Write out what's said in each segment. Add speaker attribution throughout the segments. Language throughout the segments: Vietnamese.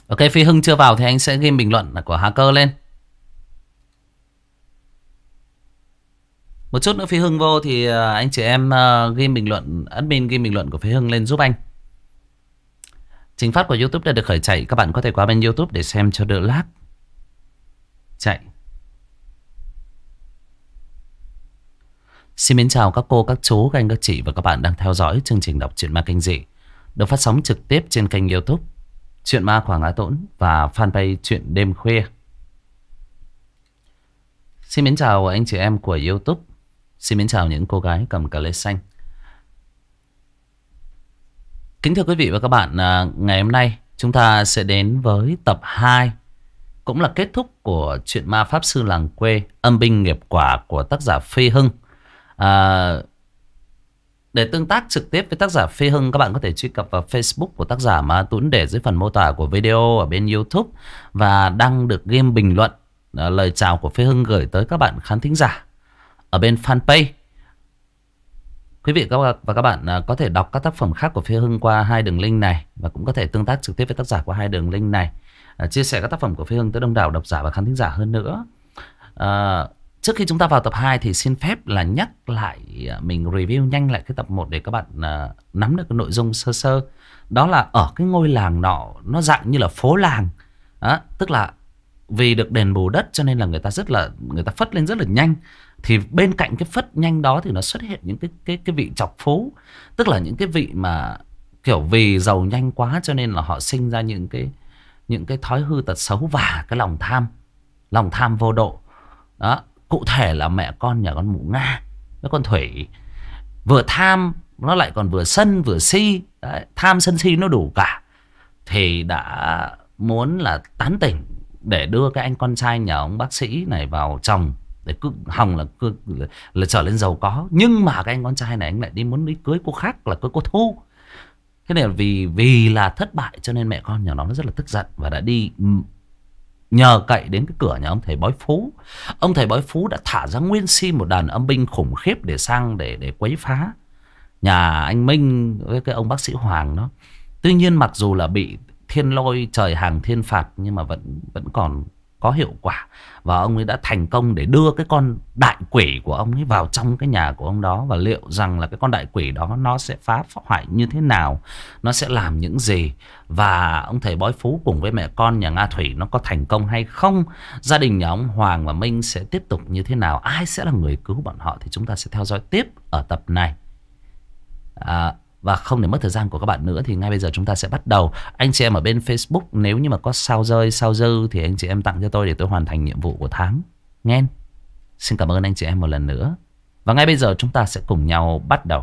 Speaker 1: Ok, Phi Hưng chưa vào thì anh sẽ ghi bình luận của hacker lên. Một chút nữa Phi Hưng vô thì anh chị em ghi bình luận, admin ghi bình luận của Phi Hưng lên giúp anh. Trình phát của YouTube đã được khởi chạy. Các bạn có thể qua bên YouTube để xem cho đỡ lag. Chạy. Xin mến chào các cô, các chú, các anh, các chị và các bạn đang theo dõi chương trình đọc truyện ma kinh dị được phát sóng trực tiếp trên kênh YouTube Chuyện Ma Quảng Á Tỗn và fanpage Chuyện Đêm Khuya. Xin mến chào anh chị em của YouTube. Xin mến chào những cô gái cầm cà lê xanh. Kính thưa quý vị và các bạn, ngày hôm nay chúng ta sẽ đến với tập 2, cũng là kết thúc của Chuyện Ma Pháp Sư Làng Quê Âm Binh Nghiệp Quả của tác giả Phi Hưng. Để tương tác trực tiếp với tác giả Phi Hưng, các bạn có thể truy cập vào Facebook của tác giả Ma Tuấn để dưới phần mô tả của video ở bên YouTube và đăng được game bình luận lời chào của Phi Hưng gửi tới các bạn khán thính giả ở bên fanpage. Quý vị và các bạn có thể đọc các tác phẩm khác của Phi Hưng qua hai đường link này và cũng có thể tương tác trực tiếp với tác giả qua hai đường link này, chia sẻ các tác phẩm của Phi Hưng tới đông đảo độc giả và khán thính giả hơn nữa. Trước khi chúng ta vào tập 2 thì xin phép là nhắc lại, mình review nhanh lại cái tập 1 để các bạn nắm được cái nội dung sơ sơ. Đó là ở cái ngôi làng nọ, nó dạng như là phố làng. Đó, tức là vì được đền bù đất cho nên là người ta phất lên rất là nhanh. Thì bên cạnh cái phất nhanh đó thì nó xuất hiện những cái vị chọc phú. Tức là những cái vị mà kiểu vì giàu nhanh quá cho nên là họ sinh ra những cái thói hư tật xấu và cái lòng tham vô độ. Đó, cụ thể là mẹ con nhà con Mụ Nga với con Thủy vừa tham, nó lại còn vừa sân vừa si. Đấy, tham sân si nó đủ cả, thì đã muốn là tán tỉnh để đưa cái anh con trai nhà ông bác sĩ này vào chồng để cứ hòng là trở lên giàu có. Nhưng mà cái anh con trai này anh lại muốn đi cưới cô khác, là cưới cô Thu. Thế này là vì là thất bại cho nên mẹ con nhà nó rất là tức giận và đã đi nhờ cậy đến cái cửa nhà ông thầy bói phú. Ông thầy bói phú đã thả ra nguyên si một đàn âm binh khủng khiếp để sang để quấy phá nhà anh Minh với cái ông bác sĩ Hoàng đó. Tuy nhiên mặc dù là bị thiên lôi trời hàng thiên phạt nhưng mà vẫn còn có hiệu quả. Và ông ấy đã thành công để đưa cái con đại quỷ của ông ấy vào trong cái nhà của ông đó. Và liệu rằng là cái con đại quỷ đó nó sẽ phá hoại như thế nào, nó sẽ làm những gì, và ông thầy bói phú cùng với mẹ con nhà Nga Thủy nó có thành công hay không, gia đình nhà ông Hoàng và Minh sẽ tiếp tục như thế nào, ai sẽ là người cứu bọn họ, thì chúng ta sẽ theo dõi tiếp ở tập này. Và không để mất thời gian của các bạn nữa thì ngay bây giờ chúng ta sẽ bắt đầu. Anh chị em ở bên Facebook, nếu như mà có sao rơi sao dư thì anh chị em tặng cho tôi để tôi hoàn thành nhiệm vụ của tháng nghe. Xin cảm ơn anh chị em một lần nữa. Và ngay bây giờ chúng ta sẽ cùng nhau bắt đầu.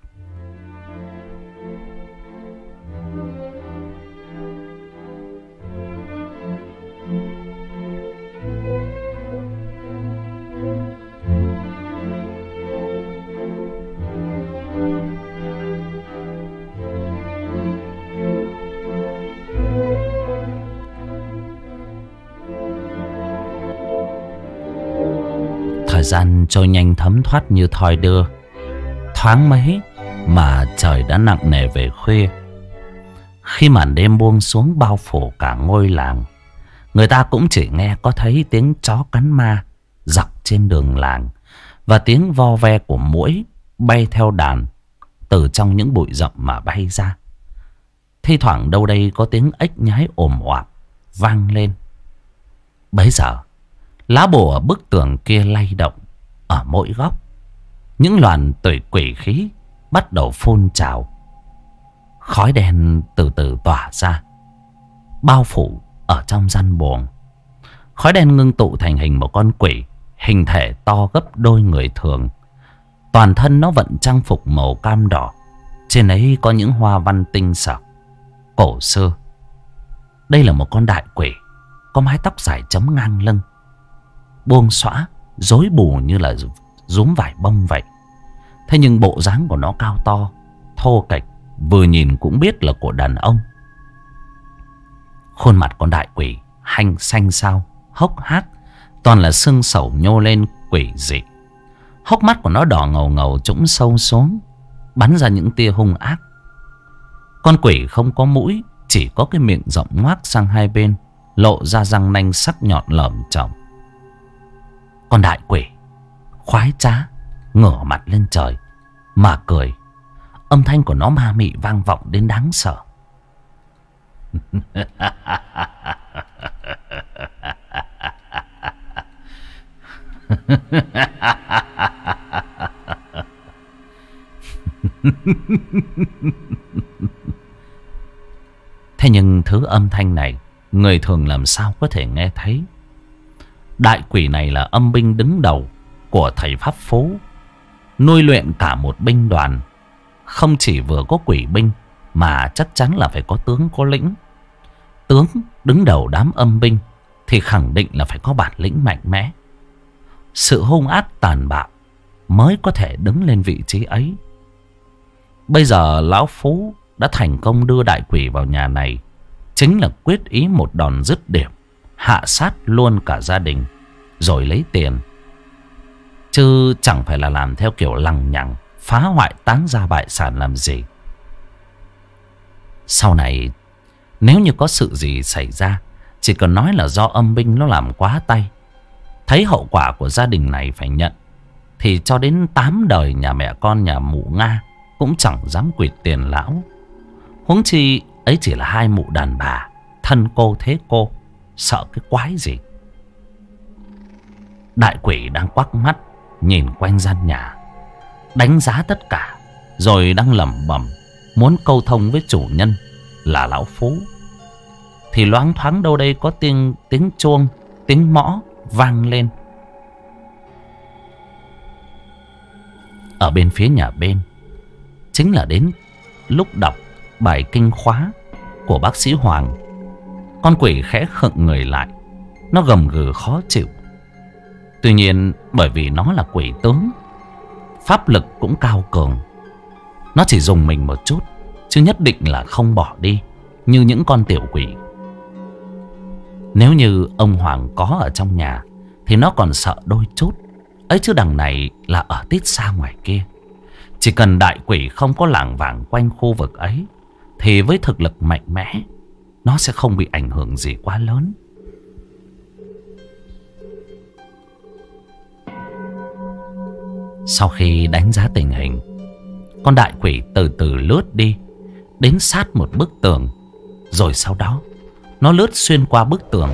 Speaker 1: Thời gian trôi nhanh thấm thoát như thoi đưa. Thoáng mấy mà trời đã nặng nề về khuya. Khi màn đêm buông xuống bao phủ cả ngôi làng, người ta cũng chỉ nghe có thấy tiếng chó cắn ma dọc trên đường làng và tiếng vo ve của muỗi bay theo đàn từ trong những bụi rậm mà bay ra. Thi thoảng đâu đây có tiếng ếch nhái ồm oạp vang lên. Bấy giờ lá bùa ở bức tường kia lay động ở mỗi góc. Những loàn tủy quỷ khí bắt đầu phun trào. Khói đen từ từ tỏa ra, bao phủ ở trong gian buồng. Khói đen ngưng tụ thành hình một con quỷ, hình thể to gấp đôi người thường. Toàn thân nó vận trang phục màu cam đỏ, trên ấy có những hoa văn tinh xảo cổ xưa. Đây là một con đại quỷ có mái tóc dài chấm ngang lưng, buông xõa rối bù như là rúm vải bông vậy. Thế nhưng bộ dáng của nó cao to, thô kệch, vừa nhìn cũng biết là của đàn ông. Khuôn mặt con đại quỷ xanh xao, hốc hác, toàn là xương sầu nhô lên quỷ dị. Hốc mắt của nó đỏ ngầu ngầu trũng sâu xuống, bắn ra những tia hung ác. Con quỷ không có mũi, chỉ có cái miệng rộng ngoác sang hai bên, lộ ra răng nanh sắc nhọn lởm chởm. Con đại quỷ khoái trá ngửa mặt lên trời mà cười. Âm thanh của nó ma mị vang vọng đến đáng sợ. Thế nhưng thứ âm thanh này người thường làm sao có thể nghe thấy. Đại quỷ này là âm binh đứng đầu của thầy pháp phú, nuôi luyện cả một binh đoàn. Không chỉ vừa có quỷ binh mà chắc chắn là phải có tướng có lĩnh. Tướng đứng đầu đám âm binh thì khẳng định là phải có bản lĩnh mạnh mẽ. Sự hung ác tàn bạo mới có thể đứng lên vị trí ấy. Bây giờ lão Phú đã thành công đưa đại quỷ vào nhà này, chính là quyết ý một đòn dứt điểm, hạ sát luôn cả gia đình rồi lấy tiền, chứ chẳng phải là làm theo kiểu lằng nhằng phá hoại táng gia bại sản làm gì. Sau này nếu như có sự gì xảy ra, chỉ cần nói là do âm binh nó làm quá tay, thấy hậu quả của gia đình này phải nhận, thì cho đến 8 đời nhà mẹ con nhà mụ Nga cũng chẳng dám quỵt tiền lão. Huống chi ấy chỉ là hai mụ đàn bà thân cô thế cô, sợ cái quái gì. Đại quỷ đang quắc mắt nhìn quanh gian nhà, đánh giá tất cả, rồi đang lẩm bẩm muốn câu thông với chủ nhân là lão Phú. Thì loáng thoáng đâu đây có tiếng chuông, tiếng mõ vang lên. Ở bên phía nhà bên chính là đến lúc đọc bài kinh khóa của bác sĩ Hoàng. Con quỷ khẽ khựng người lại, nó gầm gừ khó chịu. Tuy nhiên bởi vì nó là quỷ tướng, pháp lực cũng cao cường, nó chỉ dùng mình một chút, chứ nhất định là không bỏ đi như những con tiểu quỷ. Nếu như ông Hoàng có ở trong nhà thì nó còn sợ đôi chút ấy, chứ đằng này là ở tít xa ngoài kia. Chỉ cần đại quỷ không có lảng vảng quanh khu vực ấy thì với thực lực mạnh mẽ, nó sẽ không bị ảnh hưởng gì quá lớn. Sau khi đánh giá tình hình, con đại quỷ từ từ lướt đi đến sát một bức tường, rồi sau đó nó lướt xuyên qua bức tường.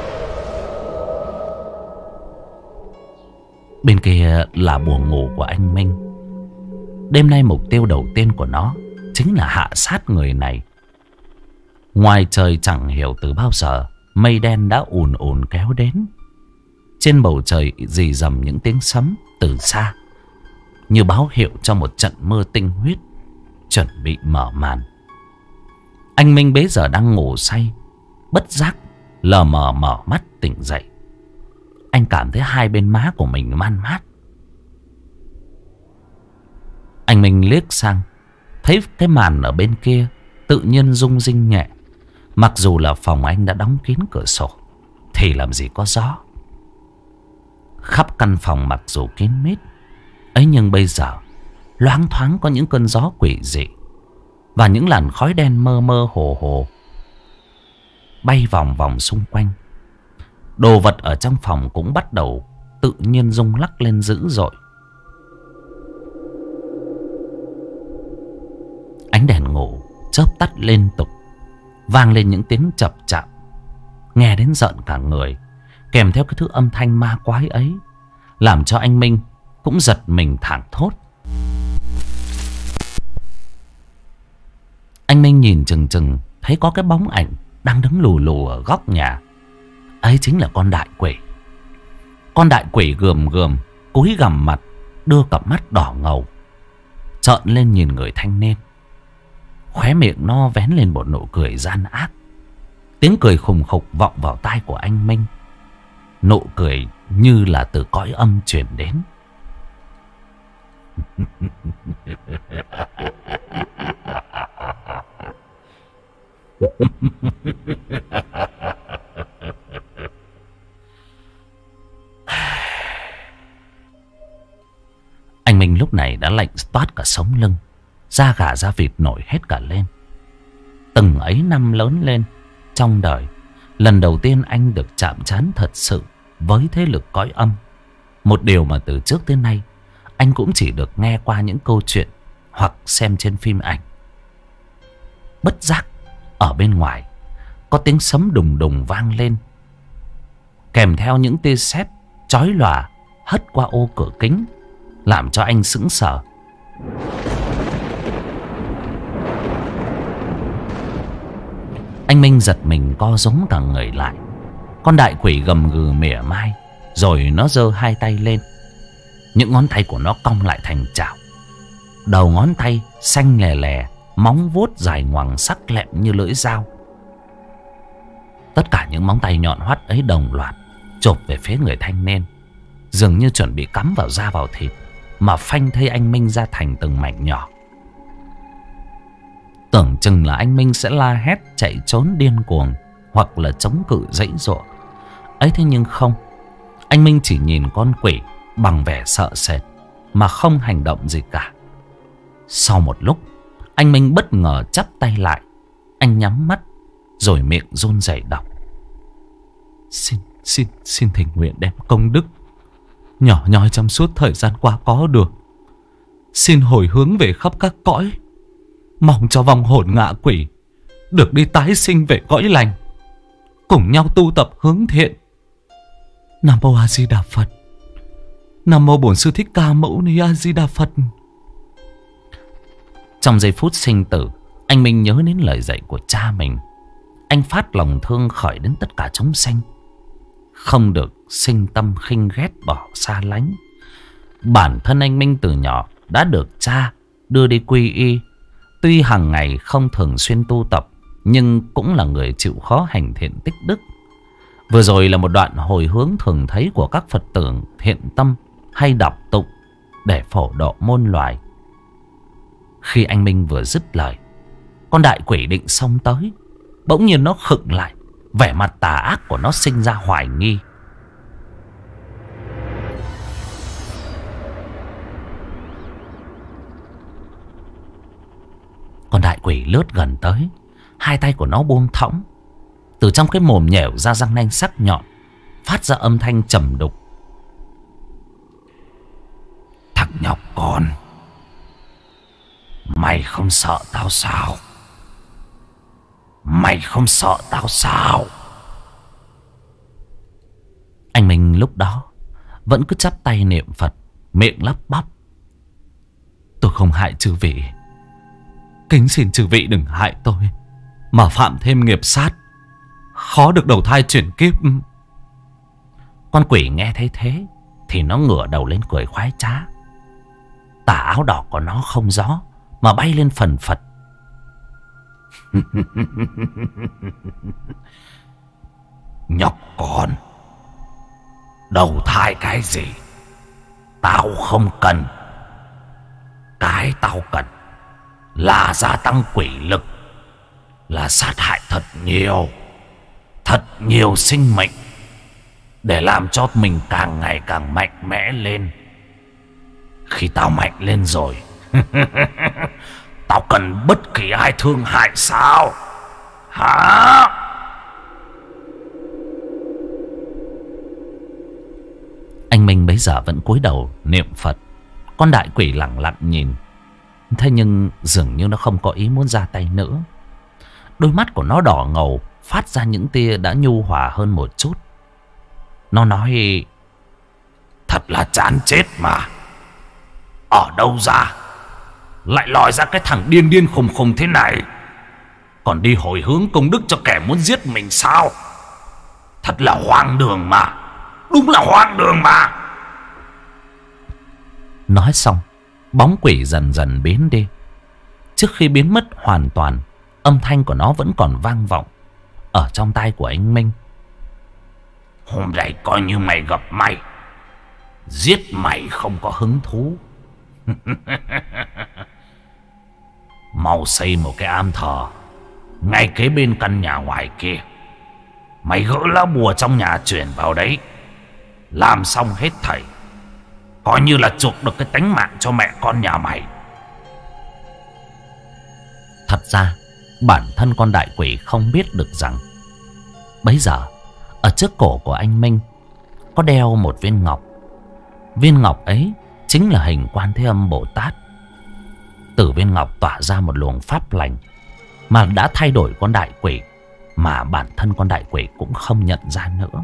Speaker 1: Bên kia là buồng ngủ của anh Minh. Đêm nay mục tiêu đầu tiên của nó chính là hạ sát người này. Ngoài trời chẳng hiểu từ bao giờ mây đen đã ùn ùn kéo đến. Trên bầu trời rì rầm những tiếng sấm từ xa, như báo hiệu cho một trận mưa tinh huyết chuẩn bị mở màn. Anh Minh bấy giờ đang ngủ say, bất giác lờ mờ mở mắt tỉnh dậy. Anh cảm thấy hai bên má của mình man mát. Anh Minh liếc sang, thấy cái màn ở bên kia tự nhiên rung rinh nhẹ. Mặc dù là phòng anh đã đóng kín cửa sổ thì làm gì có gió. Khắp căn phòng mặc dù kín mít ấy, nhưng bây giờ loáng thoáng có những cơn gió quỷ dị và những làn khói đen mơ mơ hồ hồ bay vòng vòng xung quanh. Đồ vật ở trong phòng cũng bắt đầu tự nhiên rung lắc lên dữ dội. Ánh đèn ngủ chớp tắt liên tục, vang lên những tiếng chập chạp, nghe đến rợn cả người. Kèm theo cái thứ âm thanh ma quái ấy, làm cho anh Minh cũng giật mình thảng thốt. Anh Minh nhìn chừng chừng thấy có cái bóng ảnh đang đứng lù lù ở góc nhà. Ấy chính là con đại quỷ. Con đại quỷ gườm gườm cúi gằm mặt, đưa cặp mắt đỏ ngầu trợn lên nhìn người thanh niên. Khóe miệng nó vén lên một nụ cười gian ác. Tiếng cười khùng khục vọng vào tai của anh Minh. Nụ cười như là từ cõi âm truyền đến. Anh Minh lúc này đã lạnh toát cả sống lưng, da gà da vịt nổi hết cả lên. Từng ấy năm lớn lên, trong đời lần đầu tiên anh được chạm trán thật sự với thế lực cõi âm. Một điều mà từ trước tới nay anh cũng chỉ được nghe qua những câu chuyện hoặc xem trên phim ảnh. Bất giác ở bên ngoài có tiếng sấm đùng đùng vang lên, kèm theo những tia sét chói lòa hất qua ô cửa kính, làm cho anh sững sờ. Anh Minh giật mình co rúm cả người lại. Con đại quỷ gầm gừ mỉa mai, rồi nó giơ hai tay lên. Những ngón tay của nó cong lại thành chảo. Đầu ngón tay xanh lè lè, móng vuốt dài ngoằng sắc lẹm như lưỡi dao. Tất cả những móng tay nhọn hoắt ấy đồng loạt chộp về phía người thanh niên, dường như chuẩn bị cắm vào da vào thịt, mà phanh thây anh Minh ra thành từng mảnh nhỏ. Tưởng chừng là anh Minh sẽ la hét chạy trốn điên cuồng, hoặc là chống cự giãy giụa ấy. Thế nhưng không, anh Minh chỉ nhìn con quỷ bằng vẻ sợ sệt mà không hành động gì cả. Sau một lúc, anh Minh bất ngờ chắp tay lại. Anh nhắm mắt rồi miệng run rẩy đọc: Xin thỉnh nguyện đem công đức nhỏ nhoi trong suốt thời gian qua có được, xin hồi hướng về khắp các cõi, mong cho vong hồn ngạ quỷ được đi tái sinh về cõi lành, cùng nhau tu tập hướng thiện. Nam mô A Di Đà Phật. Nam mô Bổn Sư Thích Ca Mâu Ni A Di Đà Phật. Trong giây phút sinh tử, anh Minh nhớ đến lời dạy của cha mình. Anh phát lòng thương khởi đến tất cả chúng sanh, không được sinh tâm khinh ghét bỏ xa lánh. Bản thân anh Minh từ nhỏ đã được cha đưa đi quy y. Tuy hàng ngày không thường xuyên tu tập, nhưng cũng là người chịu khó hành thiện tích đức. Vừa rồi là một đoạn hồi hướng thường thấy của các Phật tử thiện tâm hay đọc tụng để phổ độ muôn loài. Khi anh Minh vừa dứt lời, con đại quỷ định xông tới, bỗng nhiên nó khựng lại. Vẻ mặt tà ác của nó sinh ra hoài nghi. Con đại quỷ lướt gần tới, hai tay của nó buông thõng. Từ trong cái mồm nhẻo ra răng nanh sắc nhọn, phát ra âm thanh trầm đục: Thằng nhóc con, mày không sợ tao sao? Mày không sợ tao sao? Anh Minh lúc đó vẫn cứ chắp tay niệm Phật, miệng lắp bắp: Tôi không hại chư vị, kính xin chư vị đừng hại tôi, mà phạm thêm nghiệp sát, khó được đầu thai chuyển kiếp. Con quỷ nghe thấy thế thì nó ngửa đầu lên cười khoái trá. Tà áo đỏ của nó không gió mà bay lên phần phật: Nhóc con, đầu thai cái gì tao không cần. Cái tao cần là gia tăng quỷ lực, là sát hại thật nhiều sinh mệnh, để làm cho mình càng ngày càng mạnh mẽ lên. Khi tao mạnh lên rồi, tao cần bất kỳ ai thương hại sao? Hả? Anh Minh bấy giờ vẫn cúi đầu niệm Phật. Con đại quỷ lẳng lặng nhìn. Thế nhưng dường như nó không có ý muốn ra tay nữa. Đôi mắt của nó đỏ ngầu, phát ra những tia đã nhu hòa hơn một chút. Nó nói: Thật là chán chết mà. Ở đâu ra lại lòi ra cái thằng điên điên khùng khùng thế này, còn đi hồi hướng công đức cho kẻ muốn giết mình sao? Thật là hoang đường mà. Đúng là hoang đường mà. Nói xong, bóng quỷ dần dần biến đi. Trước khi biến mất hoàn toàn, âm thanh của nó vẫn còn vang vọng ở trong tai của anh Minh: Hôm nay coi như mày gặp may, giết mày không có hứng thú. Mau xây một cái am thờ ngay kế bên căn nhà ngoài kia. Mày gỡ lá bùa trong nhà chuyển vào đấy. Làm xong hết thảy, coi như là chuộc được cái tánh mạng cho mẹ con nhà mày. Thật ra bản thân con đại quỷ không biết được rằng bấy giờ ở trước cổ của anh Minh có đeo một viên ngọc. Viên ngọc ấy chính là hình Quan Thế Âm Bồ Tát. Từ viên ngọc tỏa ra một luồng pháp lành mà đã thay đổi con đại quỷ, mà bản thân con đại quỷ cũng không nhận ra nữa.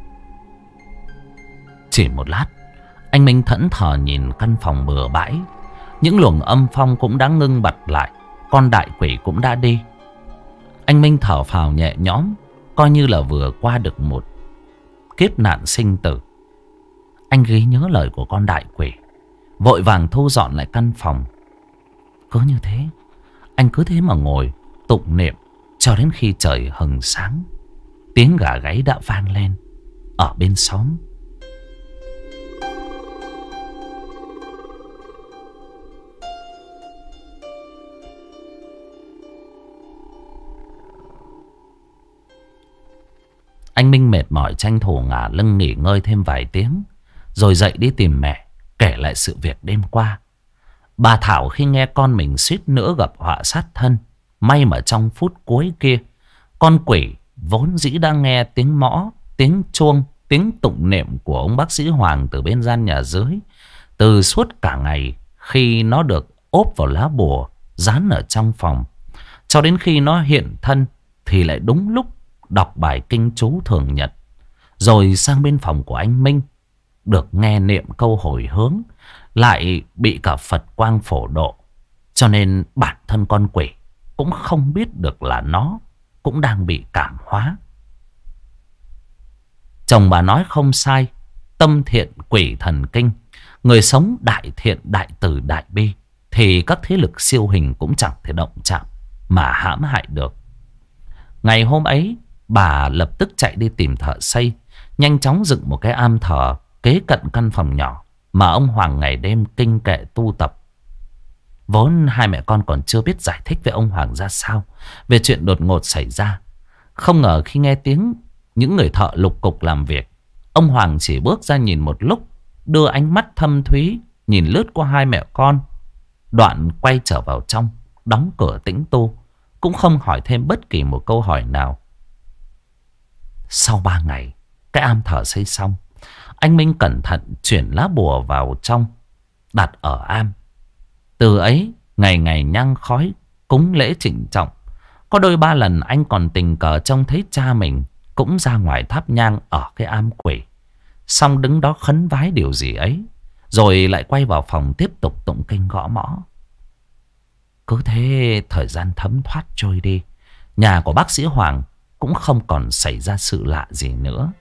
Speaker 1: Chỉ một lát, anh Minh thẫn thờ nhìn căn phòng bừa bãi. Những luồng âm phong cũng đã ngưng bặt lại, con đại quỷ cũng đã đi. Anh Minh thở phào nhẹ nhõm, coi như là vừa qua được một kiếp nạn sinh tử. Anh ghi nhớ lời của con đại quỷ, vội vàng thu dọn lại căn phòng. Cứ như thế, anh cứ thế mà ngồi tụng niệm cho đến khi trời hừng sáng. Tiếng gà gáy đã vang lên ở bên xóm. Anh Minh mệt mỏi tranh thủ ngả lưng nghỉ ngơi thêm vài tiếng, rồi dậy đi tìm mẹ, kể lại sự việc đêm qua. Bà Thảo khi nghe con mình suýt nữa gặp họa sát thân, may mà trong phút cuối kia, con quỷ vốn dĩ đang nghe tiếng mõ, tiếng chuông, tiếng tụng niệm của ông bác sĩ Hoàng từ bên gian nhà dưới. Từ suốt cả ngày khi nó được ốp vào lá bùa dán ở trong phòng, cho đến khi nó hiện thân thì lại đúng lúc đọc bài kinh chú thường nhật. Rồi sang bên phòng của anh Minh, được nghe niệm câu hồi hướng, lại bị cả Phật quang phổ độ. Cho nên bản thân con quỷ cũng không biết được là nó cũng đang bị cảm hóa. Chồng bà nói không sai, tâm thiện quỷ thần kinh. Người sống đại thiện đại từ đại bi thì các thế lực siêu hình cũng chẳng thể động chạm mà hãm hại được. Ngày hôm ấy, bà lập tức chạy đi tìm thợ xây, nhanh chóng dựng một cái am thờ kế cận căn phòng nhỏ mà ông Hoàng ngày đêm kinh kệ tu tập. Vốn hai mẹ con còn chưa biết giải thích với ông Hoàng ra sao về chuyện đột ngột xảy ra. Không ngờ khi nghe tiếng những người thợ lục cục làm việc, ông Hoàng chỉ bước ra nhìn một lúc, đưa ánh mắt thâm thúy nhìn lướt qua hai mẹ con, đoạn quay trở vào trong, đóng cửa tĩnh tu, cũng không hỏi thêm bất kỳ một câu hỏi nào. Sau 3 ngày, cái am thờ xây xong, anh Minh cẩn thận chuyển lá bùa vào trong, đặt ở am. Từ ấy, ngày ngày nhang khói, cúng lễ trịnh trọng. Có đôi 3 lần anh còn tình cờ trông thấy cha mình cũng ra ngoài thắp nhang ở cái am quỷ, xong đứng đó khấn vái điều gì ấy, rồi lại quay vào phòng tiếp tục tụng kinh gõ mõ. Cứ thế thời gian thấm thoát trôi đi, nhà của bác sĩ Hoàng cũng không còn xảy ra sự lạ gì nữa.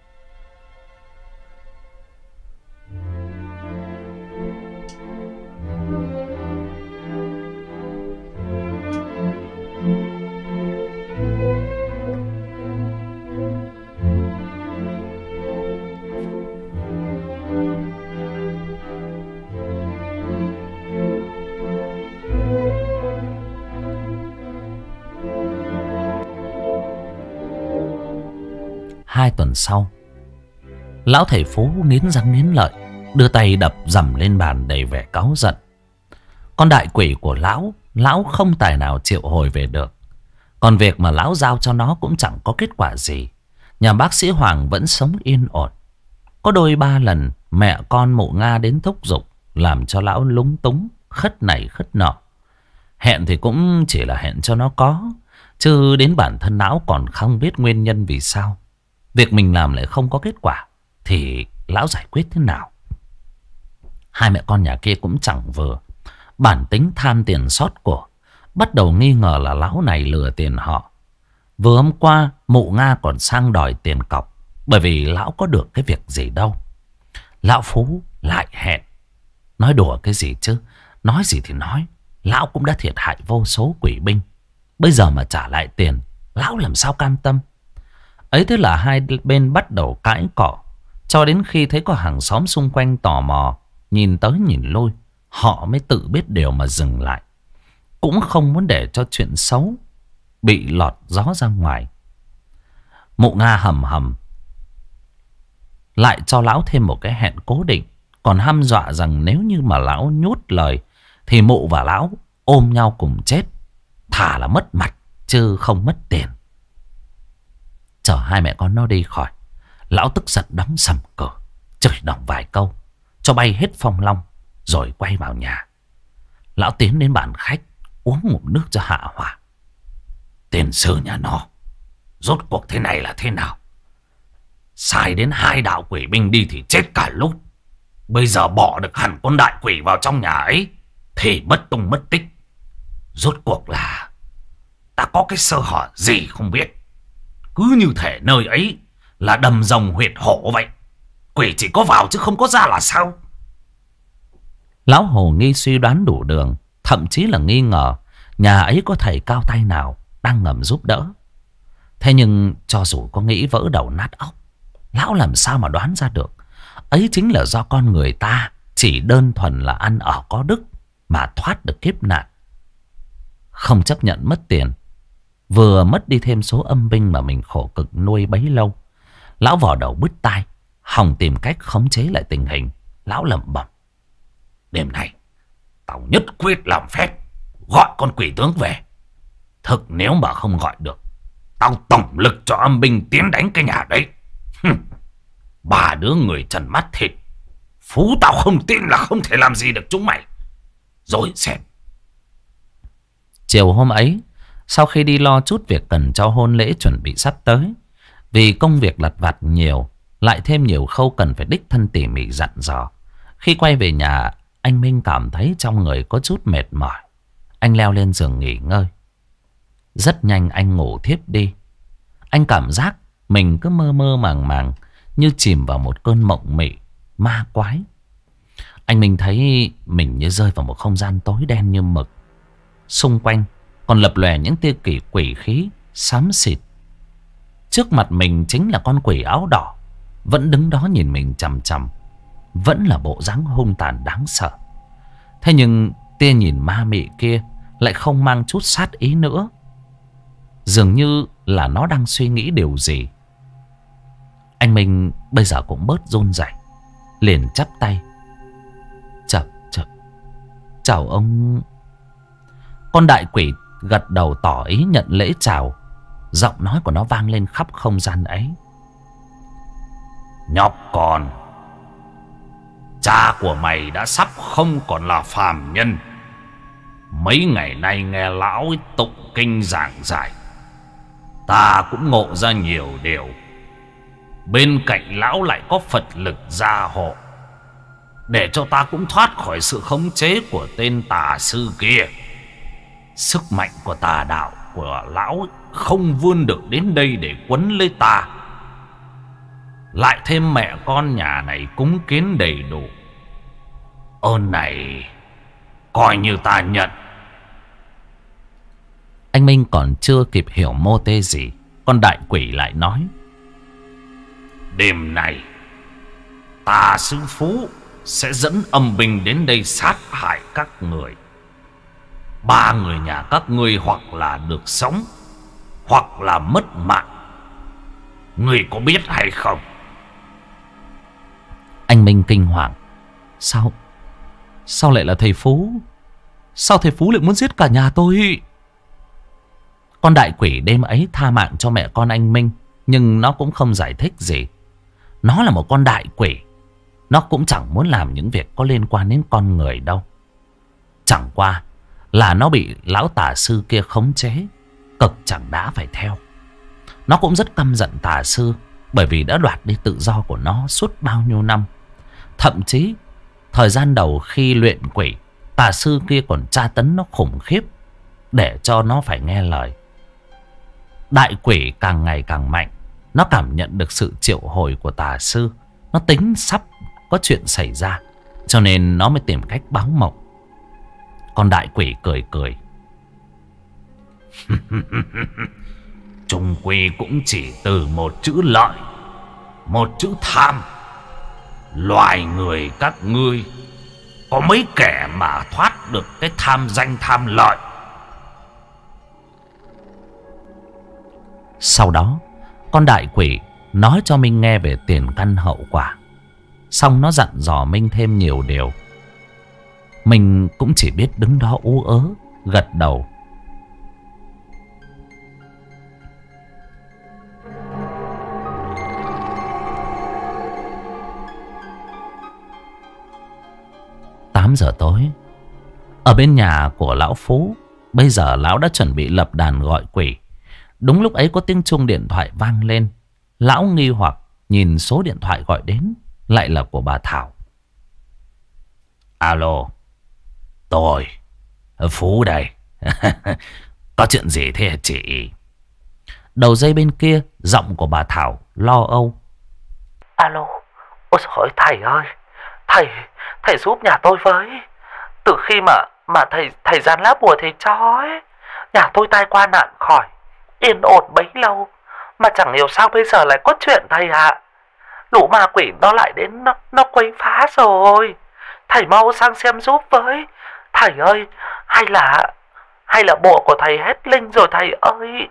Speaker 1: Hai tuần sau, lão thầy Phú nghiến răng nghiến lợi, đưa tay đập dầm lên bàn đầy vẻ cáu giận. Con đại quỷ của lão không tài nào triệu hồi về được. Còn việc mà lão giao cho nó cũng chẳng có kết quả gì. Nhà bác sĩ Hoàng vẫn sống yên ổn. Có đôi 3 lần mẹ con Mụ Nga đến thúc giục, làm cho lão lúng túng, khất này khất nọ. Hẹn thì cũng chỉ là hẹn cho nó có, chứ đến bản thân lão còn không biết nguyên nhân vì sao việc mình làm lại không có kết quả, thì lão giải quyết thế nào. Hai mẹ con nhà kia cũng chẳng vừa, bản tính tham tiền xót của, bắt đầu nghi ngờ là lão này lừa tiền họ. Vừa hôm qua Mụ Nga còn sang đòi tiền cọc, bởi vì lão có được cái việc gì đâu. Lão Phú lại hẹn. Nói đùa cái gì chứ, nói gì thì nói, lão cũng đã thiệt hại vô số quỷ binh. Bây giờ mà trả lại tiền, lão làm sao cam tâm. Ấy thế là hai bên bắt đầu cãi cọ, cho đến khi thấy có hàng xóm xung quanh tò mò, nhìn tới nhìn lui, họ mới tự biết điều mà dừng lại. Cũng không muốn để cho chuyện xấu bị lọt gió ra ngoài. Mụ Nga hầm hầm lại cho lão thêm một cái hẹn cố định, còn hăm dọa rằng nếu như mà lão nhút lời thì mụ và lão ôm nhau cùng chết, thà là mất mặt chứ không mất tiền. Chở hai mẹ con nó đi khỏi, lão tức giận đóng sầm cửa, chửi đỏng vài câu cho bay hết phong long, rồi quay vào nhà. Lão tiến đến bàn khách, uống một nước cho hạ hỏa. Tiền sư nhà nó, rốt cuộc thế này là thế nào? Sai đến 2 đạo quỷ binh đi thì chết cả lút. Bây giờ bỏ được hẳn con đại quỷ vào trong nhà ấy thì mất tung mất tích. Rốt cuộc là ta có cái sơ hở gì không biết. Cứ như thể nơi ấy là đầm rồng huyệt hổ vậy. Quỷ chỉ có vào chứ không có ra là sao? Lão hồ nghi suy đoán đủ đường, thậm chí là nghi ngờ nhà ấy có thầy cao tay nào đang ngầm giúp đỡ. Thế nhưng cho dù có nghĩ vỡ đầu nát óc, lão làm sao mà đoán ra được ấy chính là do con người ta chỉ đơn thuần là ăn ở có đức mà thoát được kiếp nạn. Không chấp nhận mất tiền, vừa mất đi thêm số âm binh mà mình khổ cực nuôi bấy lâu, lão vò đầu bứt tai, hòng tìm cách khống chế lại tình hình. Lão lẩm bẩm: đêm nay tao nhất quyết làm phép gọi con quỷ tướng về. Thực nếu mà không gọi được, tao tổng lực cho âm binh tiến đánh cái nhà đấy. 3 đứa người trần mắt thịt, phú tao không tin là không thể làm gì được chúng mày. Rồi xem. Chiều hôm ấy, sau khi đi lo chút việc cần cho hôn lễ chuẩn bị sắp tới, vì công việc lặt vặt nhiều, lại thêm nhiều khâu cần phải đích thân tỉ mỉ dặn dò, khi quay về nhà, anh Minh cảm thấy trong người có chút mệt mỏi. Anh leo lên giường nghỉ ngơi. Rất nhanh anh ngủ thiếp đi. Anh cảm giác mình cứ mơ mơ màng màng, như chìm vào một cơn mộng mị ma quái. Anh Minh thấy mình như rơi vào một không gian tối đen như mực. Xung quanh còn lập lòe những tia quỷ khí xám xịt. Trước mặt mình chính là con quỷ áo đỏ, vẫn đứng đó nhìn mình chằm chằm, vẫn là bộ dáng hung tàn đáng sợ. Thế nhưng tia nhìn ma mị kia lại không mang chút sát ý nữa. Dường như là nó đang suy nghĩ điều gì. Anh Minh bây giờ cũng bớt run rẩy, liền chắp tay: Chào ông. Con đại quỷ gật đầu tỏ ý nhận lễ chào. Giọng nói của nó vang lên khắp không gian ấy: nhóc con, cha của mày đã sắp không còn là phàm nhân. Mấy ngày nay nghe lão ấy tụng kinh giảng giải, ta cũng ngộ ra nhiều điều. Bên cạnh lão lại có Phật lực gia hộ, để cho ta cũng thoát khỏi sự khống chế của tên tà sư kia. Sức mạnh của tà đạo của lão không vươn được đến đây để quấn lấy ta. Lại thêm mẹ con nhà này cúng kiến đầy đủ, ơn này coi như ta nhận. Anh Minh còn chưa kịp hiểu mô tê gì, con đại quỷ lại nói: đêm nay tà sư Phú sẽ dẫn âm binh đến đây sát hại các người. 3 người nhà các ngươi hoặc là được sống, hoặc là mất mạng. Ngươi có biết hay không? Anh Minh kinh hoàng: Sao lại là thầy Phú? Sao thầy Phú lại muốn giết cả nhà tôi? Con đại quỷ đêm ấy tha mạng cho mẹ con anh Minh, nhưng nó cũng không giải thích gì. Nó là một con đại quỷ, nó cũng chẳng muốn làm những việc có liên quan đến con người đâu. Chẳng qua là nó bị lão tà sư kia khống chế, cực chẳng đã phải theo. Nó cũng rất căm giận tà sư, bởi vì đã đoạt đi tự do của nó suốt bao nhiêu năm. Thậm chí thời gian đầu khi luyện quỷ, tà sư kia còn tra tấn nó khủng khiếp để cho nó phải nghe lời. Đại quỷ càng ngày càng mạnh, nó cảm nhận được sự triệu hồi của tà sư. Nó tính sắp có chuyện xảy ra, cho nên nó mới tìm cách báo mộng. Con đại quỷ cười cười: chung quy cũng chỉ từ một chữ lợi, một chữ tham. Loài người các ngươi có mấy kẻ mà thoát được cái tham danh tham lợi. Sau đó con đại quỷ nói cho Minh nghe về tiền căn hậu quả, xong nó dặn dò Minh thêm nhiều điều. Mình cũng chỉ biết đứng đó ú ớ gật đầu. 8 giờ tối, ở bên nhà của lão Phú, bây giờ lão đã chuẩn bị lập đàn gọi quỷ. Đúng lúc ấy có tiếng chuông điện thoại vang lên. Lão nghi hoặc nhìn số điện thoại gọi đến, lại là của bà Thảo. Alo, tôi Phú đây. Có chuyện gì thế hả chị? Đầu dây bên kia, giọng của bà Thảo lo âu.
Speaker 2: Alo, ôi trời thầy ơi, thầy giúp nhà tôi với. Từ khi mà thầy gian lá bùa thầy cho ấy, nhà tôi tai qua nạn khỏi, yên ổn bấy lâu, mà chẳng hiểu sao bây giờ lại có chuyện thầy ạ. Lũ ma quỷ nó lại đến, nó quấy phá rồi. Thầy mau sang xem giúp với. Thầy ơi, hay là bộ của thầy hết linh rồi thầy ơi.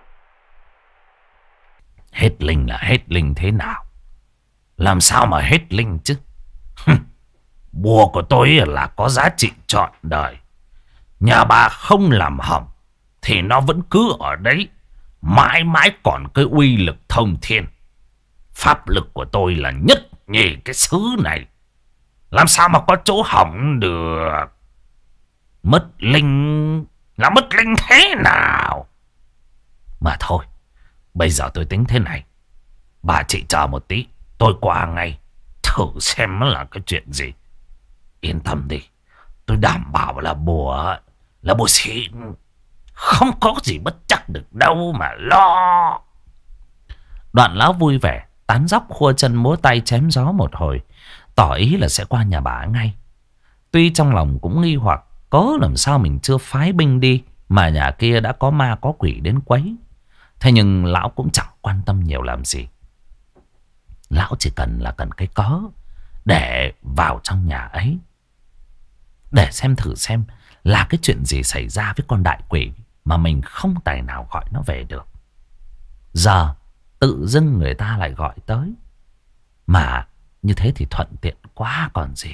Speaker 1: Hết linh là hết linh thế nào? Làm sao mà hết linh chứ? Bùa của tôi là có giá trị trọn đời. Nhà bà không làm hỏng thì nó vẫn cứ ở đấy, mãi mãi còn cái uy lực thông thiên. Pháp lực của tôi là nhất nhì cái xứ này, làm sao mà có chỗ hỏng được? Mất linh là mất linh thế nào? Mà thôi, bây giờ tôi tính thế này, bà chị chờ một tí, tôi qua ngay thử xem nó là cái chuyện gì. Yên tâm đi, tôi đảm bảo là bùa xịn, không có gì bất chắc được đâu mà lo. Đoạn lão vui vẻ tán dóc khua chân múa tay chém gió một hồi, tỏ ý là sẽ qua nhà bà ngay. Tuy trong lòng cũng nghi hoặc, có làm sao mình chưa phái binh đi mà nhà kia đã có ma có quỷ đến quấy. Thế nhưng lão cũng chẳng quan tâm nhiều làm gì. Lão chỉ cần cái cớ để vào trong nhà ấy, để xem thử xem là cái chuyện gì xảy ra với con đại quỷ mà mình không tài nào gọi nó về được. Giờ tự dưng người ta lại gọi tới, mà như thế thì thuận tiện quá còn gì.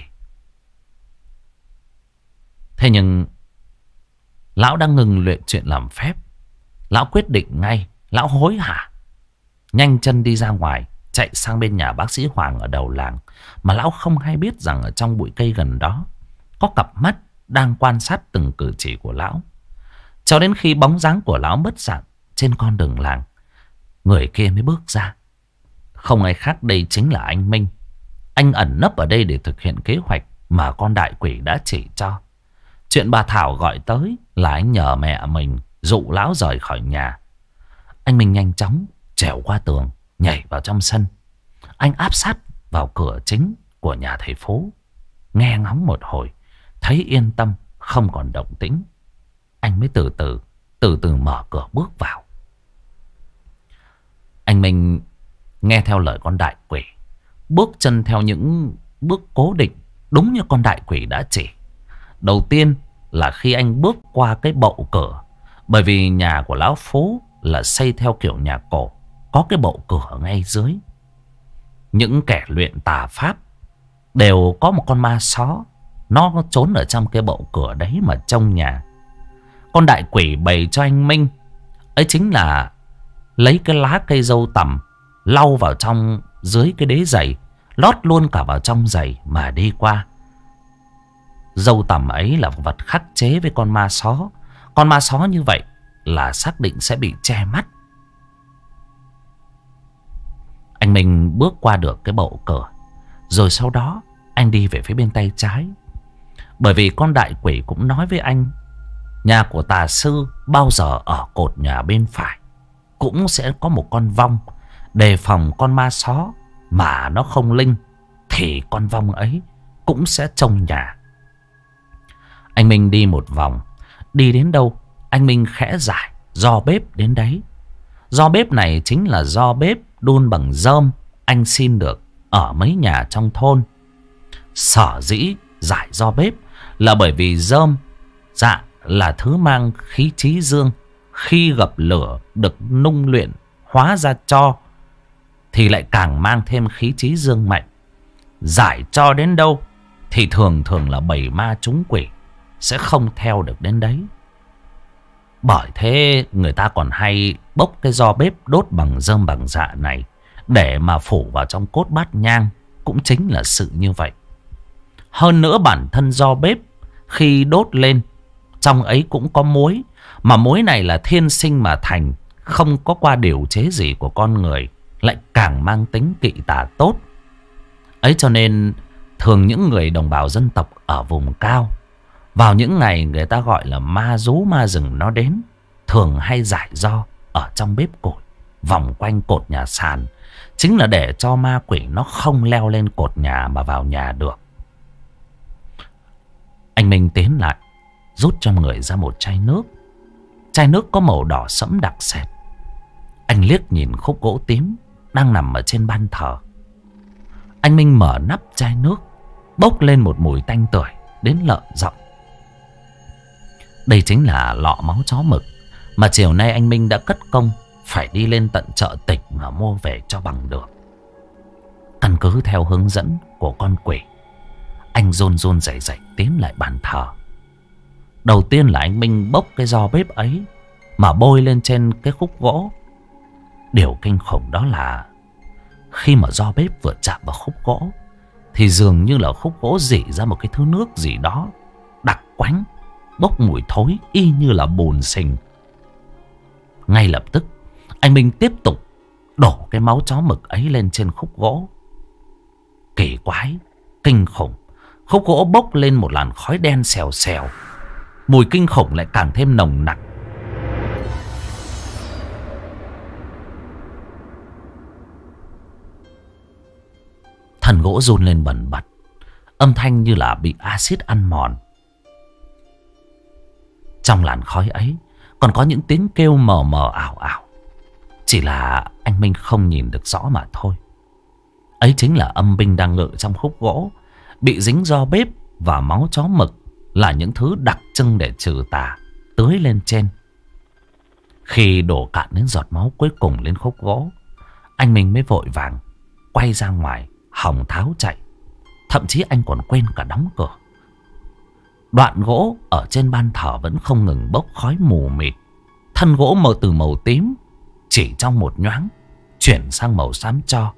Speaker 1: Thế nhưng lão đã ngừng luyện chuyện làm phép. Lão quyết định ngay, lão hối hả nhanh chân đi ra ngoài, chạy sang bên nhà bác sĩ Hoàng ở đầu làng. Mà lão không hay biết rằng ở trong bụi cây gần đó có cặp mắt đang quan sát từng cử chỉ của lão. Cho đến khi bóng dáng của lão mất dạng trên con đường làng, người kia mới bước ra. Không ai khác đây chính là anh Minh. Anh ẩn nấp ở đây để thực hiện kế hoạch mà con đại quỷ đã chỉ cho. Chuyện bà Thảo gọi tới là anh nhờ mẹ mình dụ lão rời khỏi nhà. Anh Minh nhanh chóng trèo qua tường, nhảy vào trong sân. Anh áp sát vào cửa chính của nhà thầy Phú, nghe ngóng một hồi, thấy yên tâm, không còn động tĩnh, anh mới từ từ mở cửa bước vào. Anh Minh nghe theo lời con đại quỷ, bước chân theo những bước cố định đúng như con đại quỷ đã chỉ. Đầu tiên là khi anh bước qua cái bậu cửa, bởi vì nhà của lão Phú là xây theo kiểu nhà cổ, có cái bậu cửa ngay dưới. Những kẻ luyện tà pháp đều có một con ma só, nó trốn ở trong cái bậu cửa đấy mà trông nhà. Con đại quỷ bày cho anh Minh ấy chính là lấy cái lá cây dâu tằm lau vào trong dưới cái đế giày, lót luôn cả vào trong giày mà đi qua. Dâu tằm ấy là vật khắc chế với con ma só. Con ma só như vậy là xác định sẽ bị che mắt. Anh Minh bước qua được cái bậu cửa, rồi sau đó anh đi về phía bên tay trái. Bởi vì con đại quỷ cũng nói với anh, nhà của tà sư bao giờ ở cột nhà bên phải cũng sẽ có một con vong, đề phòng con ma só mà nó không linh thì con vong ấy cũng sẽ trông nhà. Anh Minh đi một vòng, đi đến đâu anh Minh khẽ giải do bếp đến đấy. Do bếp này chính là do bếp đun bằng rơm anh xin được ở mấy nhà trong thôn. Sở dĩ giải do bếp là bởi vì rơm là thứ mang khí trí dương, khi gặp lửa được nung luyện hóa ra tro thì lại càng mang thêm khí trí dương mạnh. Giải cho đến đâu thì thường là bầy ma trúng quỷ sẽ không theo được đến đấy. Bởi thế người ta còn hay bốc cái do bếp đốt bằng rơm bằng dạ này để mà phủ vào trong cốt bát nhang, cũng chính là sự như vậy. Hơn nữa bản thân do bếp khi đốt lên, trong ấy cũng có muối. Mà muối này là thiên sinh mà thành, không có qua điều chế gì của con người, lại càng mang tính kỵ tà tốt. Ấy cho nên thường những người đồng bào dân tộc ở vùng cao, vào những ngày người ta gọi là ma rú ma rừng nó đến, thường hay rải ro ở trong bếp củi vòng quanh cột nhà sàn, chính là để cho ma quỷ nó không leo lên cột nhà mà vào nhà được. Anh Minh tiến lại, rút trong người ra một chai nước. Chai nước có màu đỏ sẫm đặc sệt. Anh liếc nhìn khúc gỗ tím đang nằm ở trên ban thờ. Anh Minh mở nắp chai nước, bốc lên một mùi tanh tưởi đến lợm giọng. Đây chính là lọ máu chó mực mà chiều nay anh Minh đã cất công phải đi lên tận chợ Tịch mà mua về cho bằng được. Căn cứ theo hướng dẫn của con quỷ, anh run run rẩy rẩy tiến lại bàn thờ. Đầu tiên là anh Minh bốc cái giò bếp ấy mà bôi lên trên cái khúc gỗ. Điều kinh khủng đó là khi mà giò bếp vừa chạm vào khúc gỗ thì dường như là khúc gỗ rỉ ra một cái thứ nước gì đó đặc quánh, bốc mùi thối y như là bùn sình. Ngay lập tức anh Minh tiếp tục đổ cái máu chó mực ấy lên trên khúc gỗ. Kỳ quái, kinh khủng, khúc gỗ bốc lên một làn khói đen xèo xèo. Mùi kinh khủng lại càng thêm nồng nặc. Thân gỗ run lên bần bật, âm thanh như là bị axit ăn mòn. Trong làn khói ấy còn có những tiếng kêu mờ mờ ảo ảo, chỉ là anh Minh không nhìn được rõ mà thôi. Ấy chính là âm binh đang ngự trong khúc gỗ, bị dính do bếp và máu chó mực là những thứ đặc trưng để trừ tà tưới lên trên. Khi đổ cạn đến giọt máu cuối cùng lên khúc gỗ, anh Minh mới vội vàng quay ra ngoài hòng tháo chạy. Thậm chí anh còn quên cả đóng cửa. Đoạn gỗ ở trên ban thờ vẫn không ngừng bốc khói mù mịt. Thân gỗ màu từ màu tím chỉ trong một nhoáng chuyển sang màu xám tro.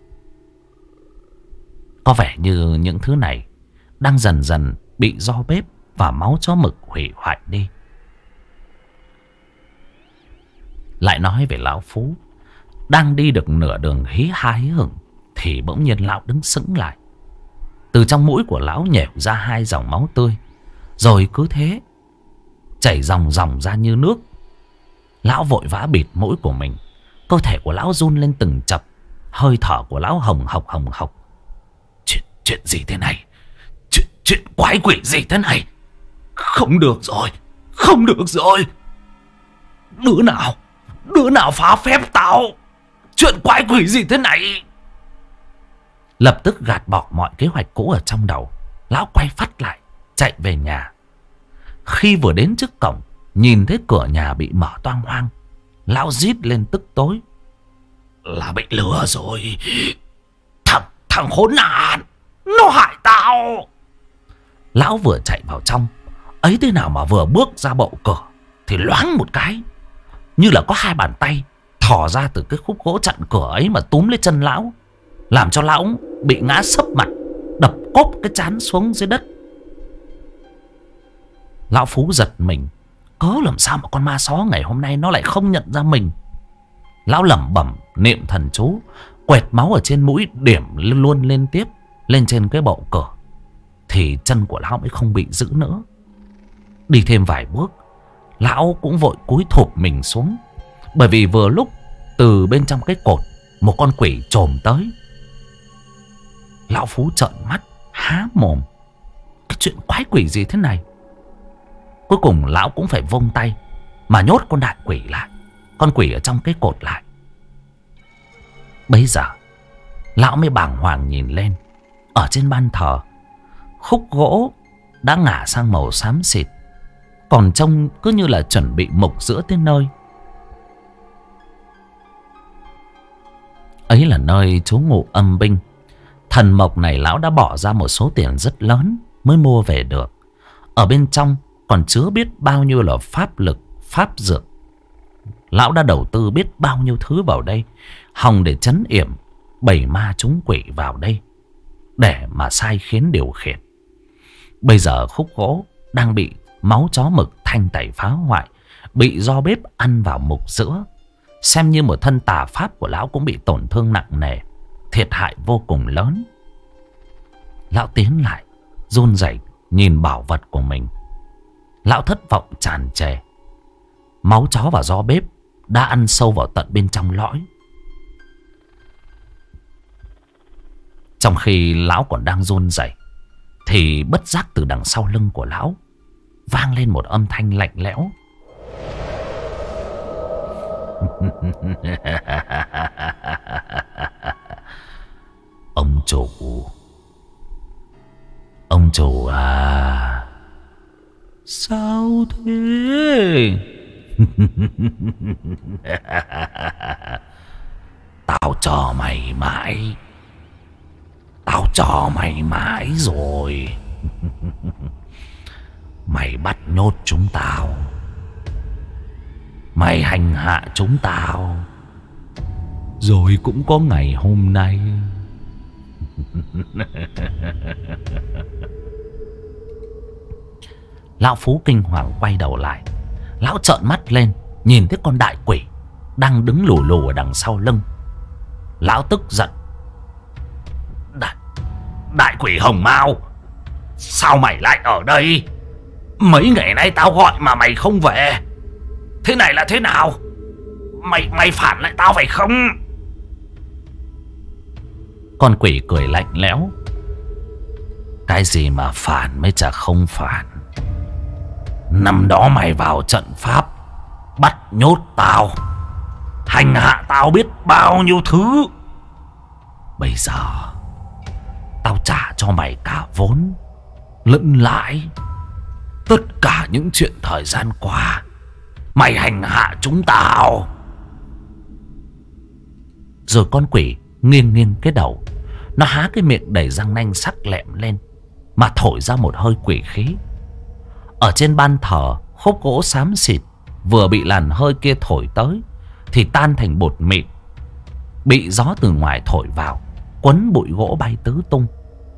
Speaker 1: Có vẻ như những thứ này đang dần dần bị do bếp và máu chó mực hủy hoại đi. Lại nói về lão Phú, đang đi được nửa đường hí ha hí hửng thì bỗng nhiên lão đứng sững lại. Từ trong mũi của lão nhẻo ra hai dòng máu tươi, rồi cứ thế chảy ròng ròng ra như nước. Lão vội vã bịt mũi của mình. Cơ thể của lão run lên từng chập, hơi thở của lão hồng hộc hồng hộc. Chuyện gì thế này? Chuyện quái quỷ gì thế này? Không được rồi, không được rồi. Đứa nào phá phép tao? Chuyện quái quỷ gì thế này? Lập tức gạt bỏ mọi kế hoạch cũ ở trong đầu, lão quay phắt lại chạy về nhà. Khi vừa đến trước cổng, nhìn thấy cửa nhà bị mở toang hoang, lão rít lên tức tối. Là bị lừa rồi. Thằng khốn nạn, nó hại tao. Lão vừa chạy vào trong, ấy thế nào mà vừa bước ra bộ cửa thì loáng một cái, như là có hai bàn tay thò ra từ cái khúc gỗ chặn cửa ấy mà túm lấy chân lão, làm cho lão bị ngã sấp mặt, đập cốp cái trán xuống dưới đất. Lão Phú giật mình, cớ làm sao mà con ma só ngày hôm nay nó lại không nhận ra mình. Lão lẩm bẩm niệm thần chú, quẹt máu ở trên mũi, điểm luôn liên tiếp lên trên cái bộ cửa, thì chân của lão mới không bị giữ nữa. Đi thêm vài bước, lão cũng vội cúi thụp mình xuống, bởi vì vừa lúc từ bên trong cái cột một con quỷ chồm tới. Lão Phú trợn mắt há mồm, cái chuyện quái quỷ gì thế này? Cuối cùng lão cũng phải vung tay mà nhốt con đại quỷ lại, con quỷ ở trong cái cột lại. Bấy giờ lão mới bàng hoàng nhìn lên. Ở trên ban thờ, khúc gỗ đã ngả sang màu xám xịt, còn trông cứ như là chuẩn bị mục giữa tới nơi. Ấy là nơi trú ngụ âm binh. Thần mộc này lão đã bỏ ra một số tiền rất lớn mới mua về được. Ở bên trong còn chứa biết bao nhiêu là pháp lực, pháp dược. Lão đã đầu tư biết bao nhiêu thứ vào đây, hòng để trấn yểm bầy ma chúng quỷ vào đây, để mà sai khiến điều khiển. Bây giờ khúc gỗ đang bị máu chó mực thanh tẩy phá hoại, bị do bếp ăn vào mục giữa. Xem như một thân tà pháp của lão cũng bị tổn thương nặng nề, thiệt hại vô cùng lớn. Lão tiến lại, run rẩy nhìn bảo vật của mình. Lão thất vọng tràn trề. Máu chó và do bếp đã ăn sâu vào tận bên trong lõi. Trong khi lão còn đang run rẩy thì bất giác từ đằng sau lưng của lão vang lên một âm thanh lạnh lẽo. Ông chủ à, sao thế? Tao cho mày mãi rồi. Mày bắt nhốt chúng tao, mày hành hạ chúng tao, rồi cũng có ngày hôm nay. Lão Phú kinh hoàng quay đầu lại. Lão trợn mắt lên, nhìn thấy con đại quỷ đang đứng lù lù ở đằng sau lưng. Lão tức giận. Đại quỷ hồng mao, sao mày lại ở đây? Mấy ngày nay tao gọi mà mày không về. Thế này là thế nào? Mày phản lại tao phải không? Con quỷ cười lạnh lẽo. Cái gì mà phản mới chả không phản. Năm đó mày vào trận pháp, bắt nhốt tao, hành hạ tao biết bao nhiêu thứ. Bây giờ tao trả cho mày cả vốn lẫn lãi. Tất cả những chuyện thời gian qua mày hành hạ chúng tao. Rồi con quỷ nghiêng nghiêng cái đầu. Nó há cái miệng đầy răng nanh sắc lẹm lên mà thổi ra một hơi quỷ khí. Ở trên ban thờ, khúc gỗ xám xịt vừa bị làn hơi kia thổi tới thì tan thành bột mịn, bị gió từ ngoài thổi vào, quấn bụi gỗ bay tứ tung.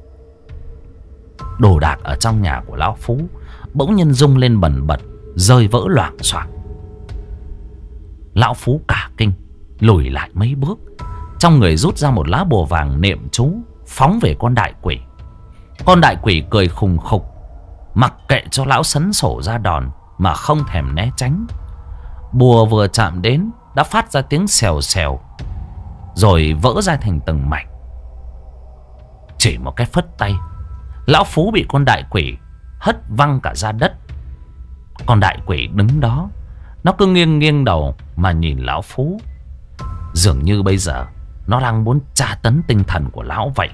Speaker 1: Đồ đạc ở trong nhà của lão Phú bỗng nhiên rung lên bần bật, rơi vỡ loảng xoảng. Lão Phú cả kinh, lùi lại mấy bước. Trong người rút ra một lá bùa vàng niệm chú, phóng về con đại quỷ. Con đại quỷ cười khùng khục, mặc kệ cho lão sấn sổ ra đòn mà không thèm né tránh. Bùa vừa chạm đến đã phát ra tiếng xèo xèo, rồi vỡ ra thành từng mảnh. Chỉ một cái phất tay, lão Phú bị con đại quỷ hất văng cả ra đất. Con đại quỷ đứng đó, nó cứ nghiêng nghiêng đầu mà nhìn lão Phú, dường như bây giờ nó đang muốn tra tấn tinh thần của lão vậy.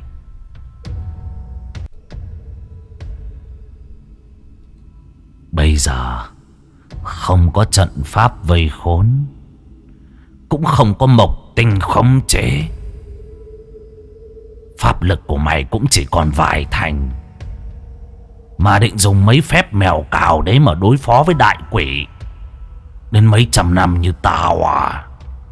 Speaker 1: Bây giờ không có trận pháp vây khốn, cũng không có mộc tinh khống chế. Pháp lực của mày cũng chỉ còn vài thành, mà định dùng mấy phép mèo cào đấy mà đối phó với đại quỷ đến mấy trăm năm như tao à?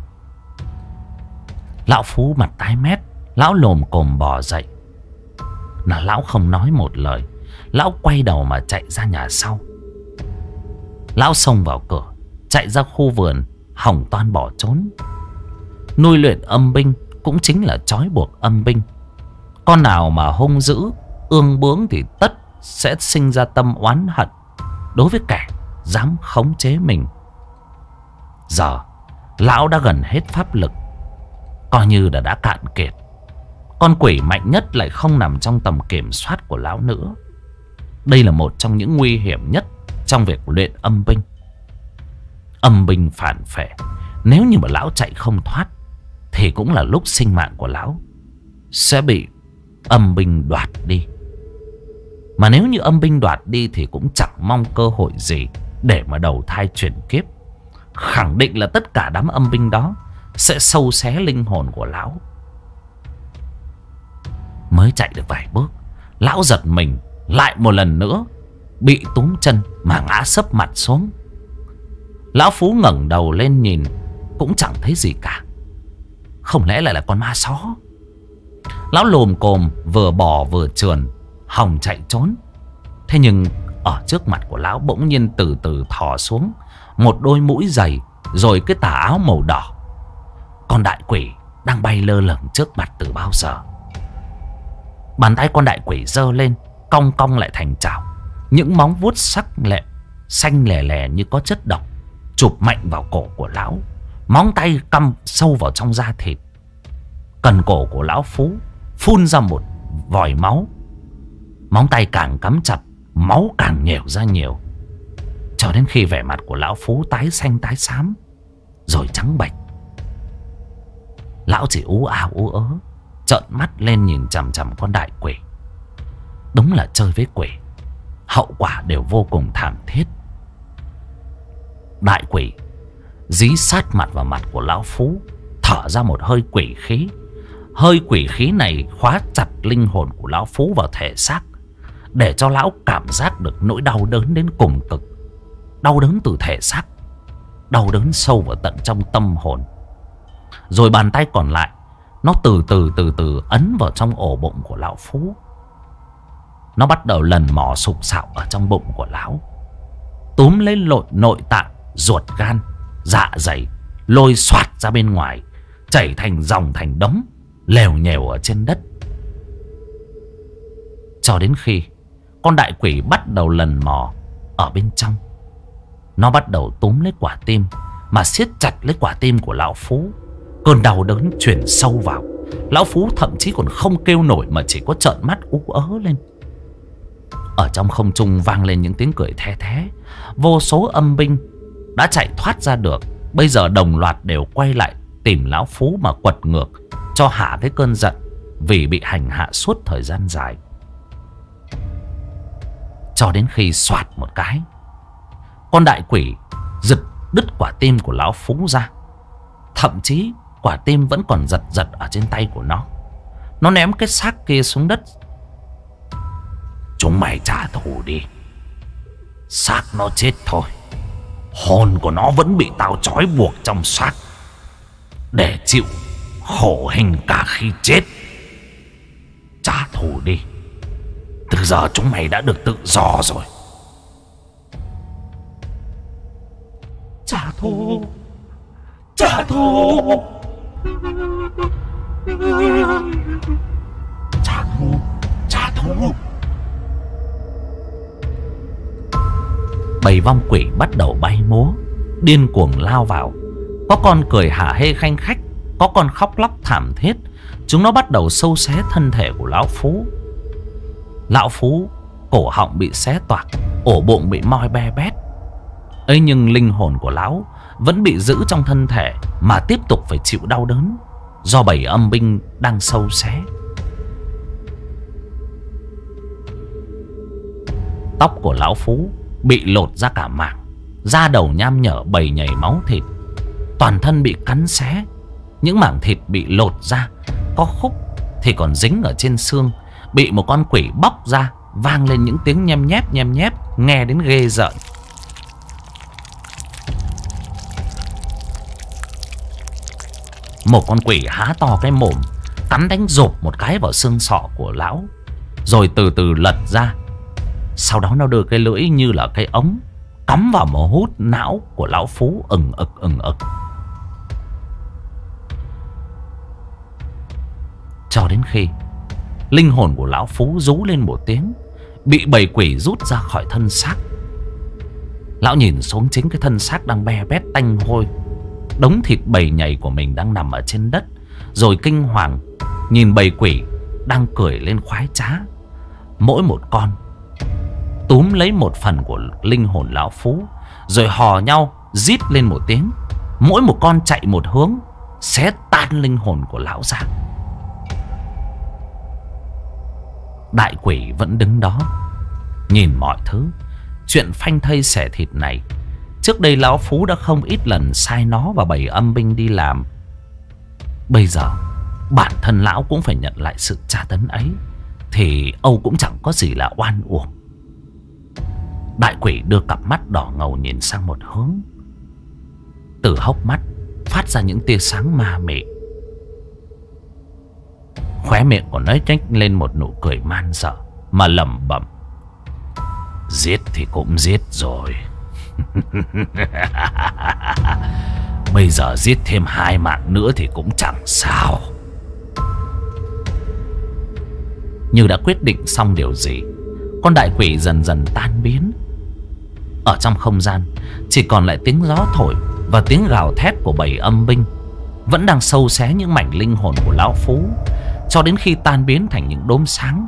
Speaker 1: Lão Phú mặt tái mét, lão lồm cồm bò dậy. Là lão không nói một lời, lão quay đầu mà chạy ra nhà sau. Lão xông vào cửa, chạy ra khu vườn, hỏng toan bỏ trốn. Nuôi luyện âm binh cũng chính là trói buộc âm binh. Con nào mà hung dữ, ương bướng thì tất sẽ sinh ra tâm oán hận đối với kẻ dám khống chế mình. Giờ lão đã gần hết pháp lực, coi như đã cạn kiệt. Con quỷ mạnh nhất lại không nằm trong tầm kiểm soát của lão nữa. Đây là một trong những nguy hiểm nhất trong việc luyện âm binh. Âm binh phản phệ, nếu như mà lão chạy không thoát thì cũng là lúc sinh mạng của lão sẽ bị âm binh đoạt đi. Mà nếu như âm binh đoạt đi thì cũng chẳng mong cơ hội gì để mà đầu thai chuyển kiếp. Khẳng định là tất cả đám âm binh đó sẽ sâu xé linh hồn của lão. Mới chạy được vài bước, lão giật mình, lại một lần nữa bị túm chân mà ngã sấp mặt xuống. Lão Phú ngẩng đầu lên nhìn, cũng chẳng thấy gì cả. Không lẽ lại là con ma só? Lão lồm cồm vừa bò vừa trườn, hòng chạy trốn. Thế nhưng Ở trước mặt của lão bỗng nhiên từ từ thò xuống một đôi mũi dày, rồi cái tà áo màu đỏ. Con đại quỷ đang bay lơ lửng trước mặt từ bao giờ. Bàn tay con đại quỷ giơ lên, cong cong lại thành chảo. Những móng vuốt sắc lẹm xanh lè lè như có chất độc chụp mạnh vào cổ của lão. Móng tay căm sâu vào trong da thịt. Cần cổ của lão Phú phun ra một vòi máu. Móng tay càng cắm chặt, máu càng nhèo ra nhiều, cho đến khi vẻ mặt của lão Phú tái xanh tái xám, rồi trắng bệch. Lão chỉ ú ào ú ớ, trợn mắt lên nhìn chằm chằm con đại quỷ. Đúng là chơi với quỷ, hậu quả đều vô cùng thảm thiết. Đại quỷ dí sát mặt vào mặt của lão Phú, thở ra một hơi quỷ khí. Hơi quỷ khí này khóa chặt linh hồn của lão Phú vào thể xác, để cho lão cảm giác được nỗi đau đớn đến cùng cực. Đau đớn từ thể xác, đau đớn sâu vào tận trong tâm hồn. Rồi bàn tay còn lại nó từ từ ấn vào trong ổ bụng của lão Phú. Nó bắt đầu lần mò sục sạo ở trong bụng của lão, túm lấy nội tạng, ruột gan, dạ dày, lôi xoạt ra bên ngoài, chảy thành dòng thành đống, lèo nhèo ở trên đất. Cho đến khi con đại quỷ bắt đầu lần mò ở bên trong, nó bắt đầu túm lấy quả tim mà siết chặt lấy quả tim của lão Phú. Cơn đau đớn truyền sâu vào. Lão Phú thậm chí còn không kêu nổi mà chỉ có trợn mắt ú ớ lên. Ở trong không trung vang lên những tiếng cười the thé. Vô số âm binh đã chạy thoát ra được, bây giờ đồng loạt đều quay lại tìm lão Phú mà quật ngược, cho hạ cái cơn giận vì bị hành hạ suốt thời gian dài. Cho đến khi xoạt một cái, con đại quỷ giật đứt quả tim của lão Phú ra. Thậm chí quả tim vẫn còn giật giật ở trên tay của nó. Nó ném cái xác kia xuống đất. Chúng mày trả thù đi. Xác nó chết thôi, hồn của nó vẫn bị tao trói buộc trong xác, để chịu khổ hình cả khi chết. Trả thù đi. Từ giờ chúng mày đã được tự do rồi. Trả thù. Trả thù. Trả thù. Trả thù. Bầy vong quỷ bắt đầu bay múa, điên cuồng lao vào. Có con cười hả hê khanh khách, có con khóc lóc thảm thiết. Chúng nó bắt đầu xâu xé thân thể của lão Phú. Lão Phú cổ họng bị xé toạc, ổ bụng bị moi be bét. ấy nhưng linh hồn của lão vẫn bị giữ trong thân thể mà tiếp tục phải chịu đau đớn do bầy âm binh đang xâu xé. Tóc của lão Phú bị lột ra cả mảng, da đầu nham nhở bầy nhảy máu thịt, toàn thân bị cắn xé. Những mảng thịt bị lột ra, có khúc thì còn dính ở trên xương, bị một con quỷ bóc ra, vang lên những tiếng nhem nhép, nghe đến ghê rợn. Một con quỷ há to cái mồm, cắn đánh rộp một cái vào xương sọ của lão, rồi từ từ lật ra. Sau đó nó đưa cái lưỡi như là cái ống cắm vào mà hút não của lão Phú ừng ực. Cho đến khi linh hồn của lão Phú rú lên một tiếng, bị bầy quỷ rút ra khỏi thân xác. Lão nhìn xuống chính cái thân xác đang be bét tanh hôi, đống thịt bầy nhầy của mình đang nằm ở trên đất, rồi kinh hoàng nhìn bầy quỷ đang cười lên khoái trá. Mỗi một con túm lấy một phần của linh hồn lão Phú, rồi hò nhau rít lên một tiếng. Mỗi một con chạy một hướng, xé tan linh hồn của lão ra. Đại quỷ vẫn đứng đó nhìn mọi thứ. Chuyện phanh thây xẻ thịt này trước đây lão Phú đã không ít lần sai nó và bầy âm binh đi làm. Bây giờ bản thân lão cũng phải nhận lại sự tra tấn ấy, thì Âu cũng chẳng có gì là oan uổng. Đại quỷ đưa cặp mắt đỏ ngầu nhìn sang một hướng. Từ hốc mắt phát ra những tia sáng ma mị. Khóe miệng của nó nhếch lên một nụ cười man dợ mà lẩm bẩm: Giết thì cũng giết rồi. Bây giờ giết thêm 2 mạng nữa thì cũng chẳng sao. Như đã quyết định xong điều gì, con đại quỷ dần dần tan biến. Ở trong không gian chỉ còn lại tiếng gió thổi và tiếng gào thét của bầy âm binh vẫn đang xâu xé những mảnh linh hồn của lão Phú, cho đến khi tan biến thành những đốm sáng.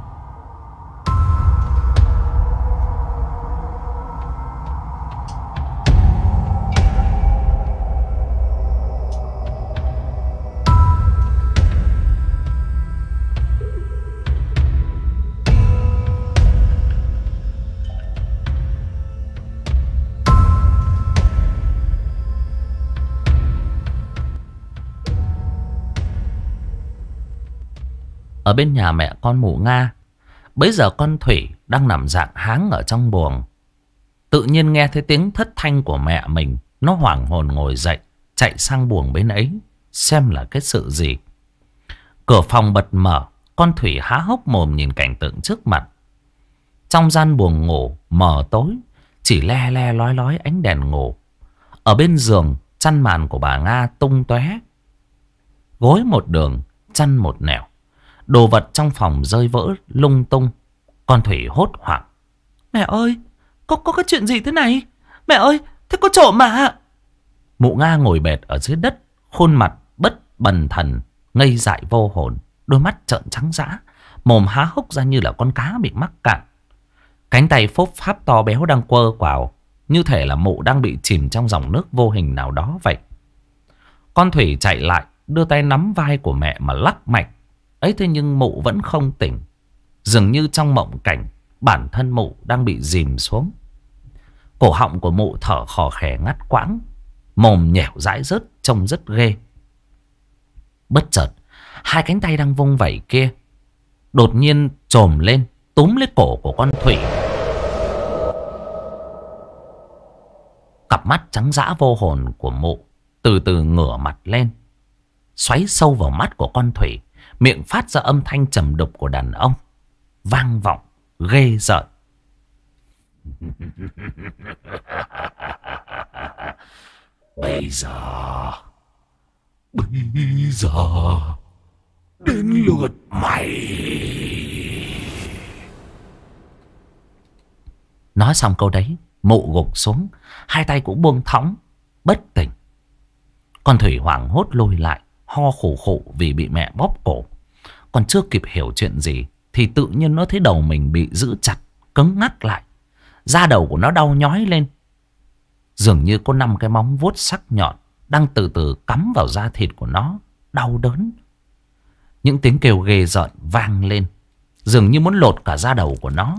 Speaker 1: Ở bên nhà mẹ con mụ Nga, bấy giờ con Thủy đang nằm dạng háng ở trong buồng. Tự nhiên nghe thấy tiếng thất thanh của mẹ mình. Nó hoảng hồn ngồi dậy, chạy sang buồng bên ấy xem là cái sự gì. Cửa phòng bật mở, con Thủy há hốc mồm nhìn cảnh tượng trước mặt. Trong gian buồng ngủ mờ tối, chỉ le le lói lói ánh đèn ngủ. Ở bên giường, chăn màn của bà Nga tung tóe, gối một đường, chăn một nẻo. Đồ vật trong phòng rơi vỡ lung tung. Con Thủy hốt hoảng: "Mẹ ơi, có cái chuyện gì thế này? Mẹ ơi, thế có trộm mà." Mụ Nga ngồi bệt ở dưới đất, khuôn mặt bất bần thần, ngây dại vô hồn, đôi mắt trợn trắng dã, mồm há hốc ra như là con cá bị mắc cạn. Cánh tay phốp pháp to béo đang quơ quào, như thể là mụ đang bị chìm trong dòng nước vô hình nào đó vậy. Con Thủy chạy lại, đưa tay nắm vai của mẹ mà lắc mạnh. Ấy thế nhưng mụ vẫn không tỉnh. Dường như trong mộng cảnh, bản thân mụ đang bị dìm xuống. Cổ họng của mụ thở khò khè ngắt quãng, mồm nhẻo dãi rớt, trông rất ghê. Bất chợt, hai cánh tay đang vung vẩy kia đột nhiên chồm lên, túm lấy cổ của con Thủy. Cặp mắt trắng dã vô hồn của mụ từ từ ngửa mặt lên, xoáy sâu vào mắt của con Thủy. Miệng phát ra âm thanh trầm đục của đàn ông, vang vọng ghê rợn. Bây giờ đến lượt mày. Nói xong câu đấy, mụ gục xuống, hai tay cũng buông thõng, bất tỉnh. Con Thủy hoảng hốt lùi lại, ho khủ khụ vì bị mẹ bóp cổ. Còn chưa kịp hiểu chuyện gì thì tự nhiên nó thấy đầu mình bị giữ chặt, cứng ngắc lại. Da đầu của nó đau nhói lên, dường như có 5 cái móng vuốt sắc nhọn đang từ từ cắm vào da thịt của nó, đau đớn. Những tiếng kêu ghê rợn vang lên, dường như muốn lột cả da đầu của nó.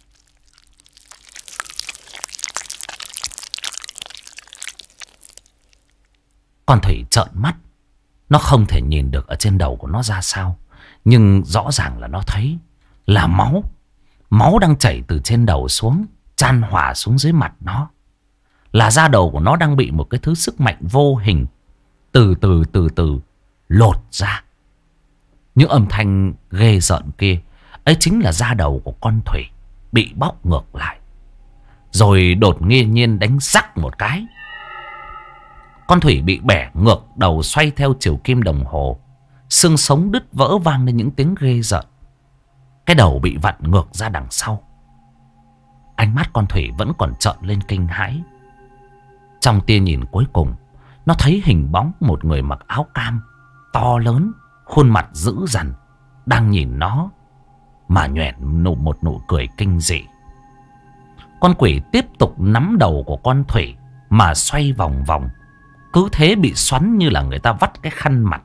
Speaker 1: Con Thủy trợn mắt. Nó không thể nhìn được ở trên đầu của nó ra sao, nhưng rõ ràng là nó thấy là máu. Máu đang chảy từ trên đầu xuống, chan hòa xuống dưới mặt nó. Là da đầu của nó đang bị một cái thứ sức mạnh vô hình từ từ lột ra. Những âm thanh ghê rợn kia, ấy chính là da đầu của con Thủy bị bóc ngược lại, rồi đột nhiên đánh rắc một cái. Con Thủy bị bẻ ngược đầu, xoay theo chiều kim đồng hồ. Xương sống đứt vỡ vang lên những tiếng ghê rợn. Cái đầu bị vặn ngược ra đằng sau. Ánh mắt con Thủy vẫn còn trợn lên kinh hãi. Trong tia nhìn cuối cùng, nó thấy hình bóng một người mặc áo cam, to lớn, khuôn mặt dữ dằn, đang nhìn nó mà nhoẻn một nụ cười kinh dị. Con quỷ tiếp tục nắm đầu của con Thủy mà xoay vòng vòng, cứ thế bị xoắn như là người ta vắt cái khăn mặt.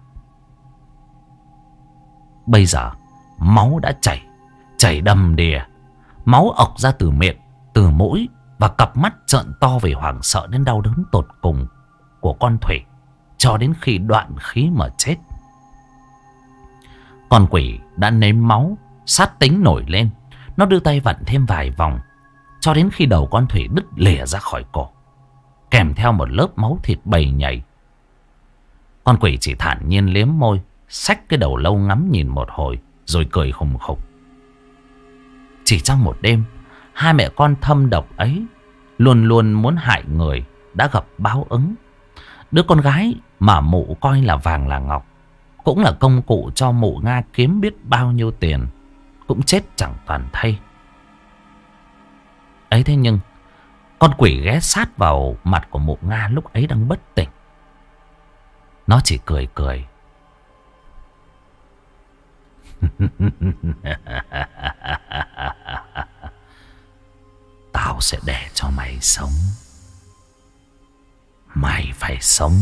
Speaker 1: Bây giờ máu đã chảy đầm đìa. Máu ọc ra từ miệng, từ mũi, và cặp mắt trợn to vì hoảng sợ đến đau đớn tột cùng của con Thủy, cho đến khi đoạn khí mà chết. Con quỷ đã nếm máu, sát tính nổi lên. Nó đưa tay vặn thêm vài vòng, cho đến khi đầu con Thủy đứt lìa ra khỏi cổ, kèm theo một lớp máu thịt bầy nhầy. Con quỷ chỉ thản nhiên liếm môi, xách cái đầu lâu ngắm nhìn một hồi, rồi cười khùng khục. Chỉ trong một đêm, Hai mẹ con thâm độc ấy luôn luôn muốn hại người đã gặp báo ứng. Đứa con gái mà mụ coi là vàng là ngọc, cũng là công cụ cho mụ Nga kiếm biết bao nhiêu tiền, cũng chết chẳng toàn thây. Ấy thế nhưng con quỷ ghé sát vào mặt của mụ Nga lúc ấy đang bất tỉnh. Nó chỉ cười cười. Tao sẽ để cho mày sống. Mày phải sống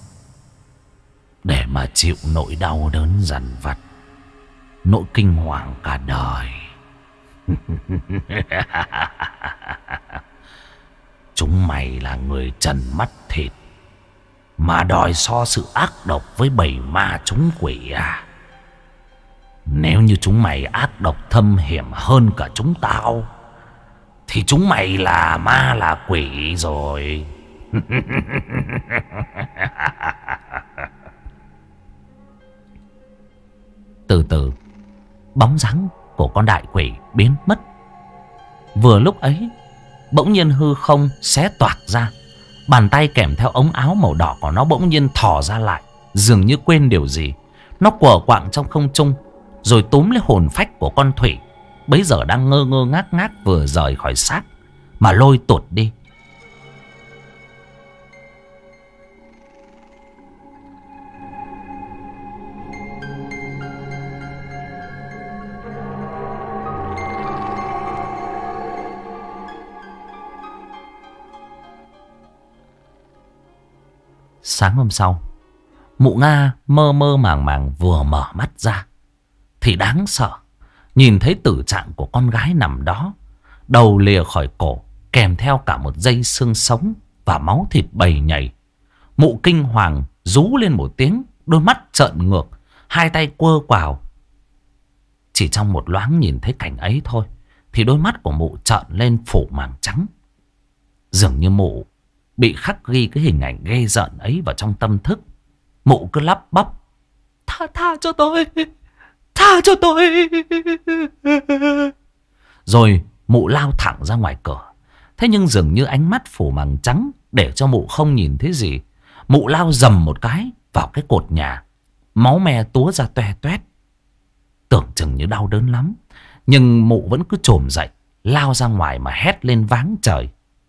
Speaker 1: để mà chịu nỗi đau đớn dằn vặt, nỗi kinh hoàng cả đời. Chúng mày là người trần mắt thịt mà đòi so sự ác độc với bầy ma chúng quỷ à? Nếu như chúng mày ác độc thâm hiểm hơn cả chúng tao thì chúng mày là ma là quỷ rồi. Từ từ bóng dáng của con đại quỷ biến mất. Vừa lúc ấy bỗng nhiên hư không xé toạc ra. Bàn tay kèm theo ống áo màu đỏ của nó bỗng nhiên thò ra lại, dường như quên điều gì. Nó quờ quạng trong không trung, rồi túm lấy hồn phách của con Thủy, bấy giờ đang ngơ ngơ ngác ngác vừa rời khỏi xác, mà lôi tụt đi. Sáng hôm sau, mụ Nga mơ mơ màng màng vừa mở mắt ra thì đáng sợ. Nhìn thấy tử trạng của con gái nằm đó, đầu lìa khỏi cổ, kèm theo cả một dây xương sống và máu thịt bầy nhầy. Mụ kinh hoàng rú lên một tiếng, đôi mắt trợn ngược, hai tay quơ quào. Chỉ trong một loáng nhìn thấy cảnh ấy thôi thì đôi mắt của mụ trợn lên phủ màng trắng. Dường như mụ bị khắc ghi cái hình ảnh ghê rợn ấy vào trong tâm thức. Mụ cứ lắp bắp: Tha cho tôi, tha cho tôi. Rồi mụ lao thẳng ra ngoài cửa. Thế nhưng dường như ánh mắt phủ màng trắng để cho mụ không nhìn thấy gì. Mụ lao dầm một cái vào cái cột nhà, máu me túa ra toe toét. Tưởng chừng như đau đớn lắm, nhưng mụ vẫn cứ chồm dậy, lao ra ngoài mà hét lên váng trời.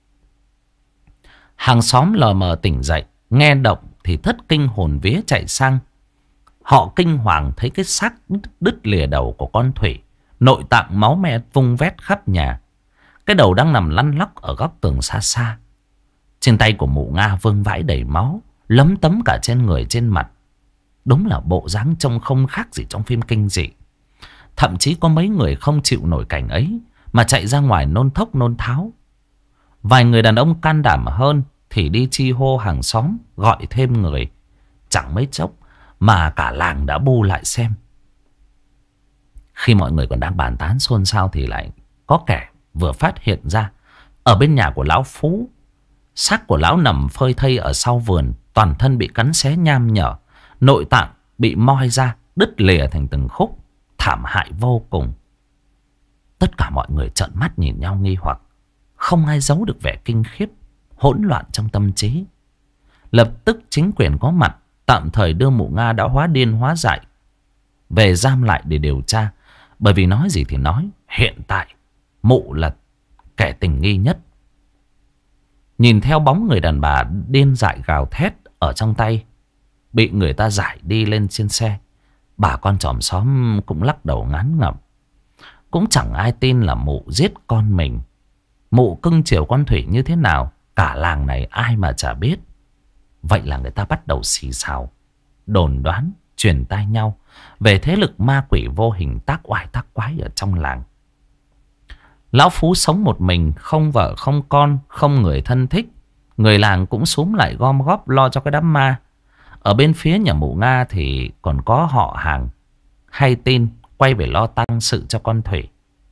Speaker 1: Hàng xóm lờ mờ tỉnh dậy, nghe động thì thất kinh hồn vía chạy sang. Họ kinh hoàng thấy cái xác đứt lìa đầu của con Thủy, nội tạng máu me vung vét khắp nhà. Cái đầu đang nằm lăn lóc ở góc tường xa xa. Trên tay của mụ Nga vương vãi đầy máu, lấm tấm cả trên người trên mặt. Đúng là bộ dáng trông không khác gì trong phim kinh dị. Thậm chí có mấy người không chịu nổi cảnh ấy mà chạy ra ngoài nôn thốc nôn tháo. Vài người đàn ông can đảm hơn thì đi chi hô hàng xóm gọi thêm người. Chẳng mấy chốc mà cả làng đã bu lại xem. Khi mọi người còn đang bàn tán xôn xao thì lại có kẻ vừa phát hiện ra ở bên nhà của lão Phú. Xác của lão nằm phơi thây ở sau vườn, toàn thân bị cắn xé nham nhở, nội tạng bị moi ra đứt lìa thành từng khúc, thảm hại vô cùng. Tất cả mọi người trợn mắt nhìn nhau nghi hoặc, không ai giấu được vẻ kinh khiếp, hỗn loạn trong tâm trí. Lập tức chính quyền có mặt, tạm thời đưa mụ Nga đã hóa điên hóa dại về giam lại để điều tra. Bởi vì nói gì thì nói, hiện tại mụ là kẻ tình nghi nhất. Nhìn theo bóng người đàn bà điên dại gào thét ở trong tay bị người ta giải đi lên trên xe, bà con chòm xóm cũng lắc đầu ngán ngẩm. Cũng chẳng ai tin là mụ giết con mình. Mụ cưng chiều con Thủy như thế nào, cả làng này ai mà chả biết. Vậy là người ta bắt đầu xì xào, đồn đoán, truyền tai nhau về thế lực ma quỷ vô hình tác oai tác quái ở trong làng. Lão Phú sống một mình, không vợ không con, không người thân thích. Người làng cũng xúm lại gom góp lo cho cái đám ma. Ở bên phía nhà mụ Nga thì còn có họ hàng hay tin quay về lo tang sự cho con Thủy.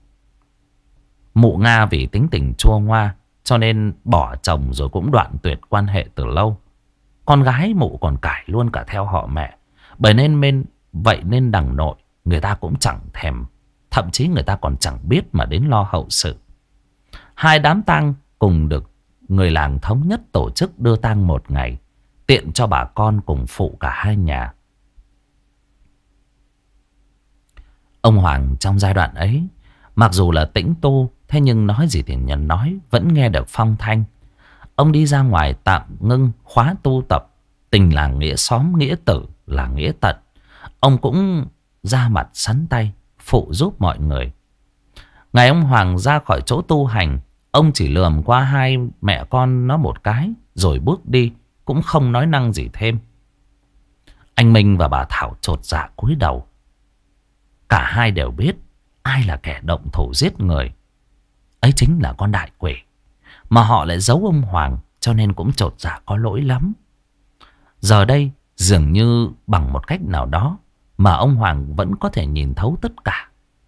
Speaker 1: Mụ Nga vì tính tình chua ngoa cho nên bỏ chồng rồi cũng đoạn tuyệt quan hệ từ lâu. Con gái mụ còn cải luôn cả theo họ mẹ. Vậy nên đằng nội người ta cũng chẳng thèm, thậm chí người ta còn chẳng biết mà đến lo hậu sự. Hai đám tang cùng được người làng thống nhất tổ chức đưa tang một ngày, tiện cho bà con cùng phụ cả hai nhà. Ông Hoàng trong giai đoạn ấy, mặc dù là tĩnh tu, thế nhưng nói gì thì nhân nói, vẫn nghe được phong thanh. Ông đi ra ngoài tạm ngưng khóa tu tập. Tình là nghĩa xóm, nghĩa tử là nghĩa tận. Ông cũng ra mặt sắn tay phụ giúp mọi người. Ngày ông Hoàng ra khỏi chỗ tu hành, ông chỉ lườm qua hai mẹ con nó một cái rồi bước đi, cũng không nói năng gì thêm. Anh Minh và bà Thảo chột dạ cúi đầu. Cả hai đều biết ai là kẻ động thủ giết người. Ấy chính là con đại quỷ. Mà họ lại giấu ông Hoàng, cho nên cũng chột dạ có lỗi lắm. Giờ đây dường như bằng một cách nào đó mà ông Hoàng vẫn có thể nhìn thấu tất cả.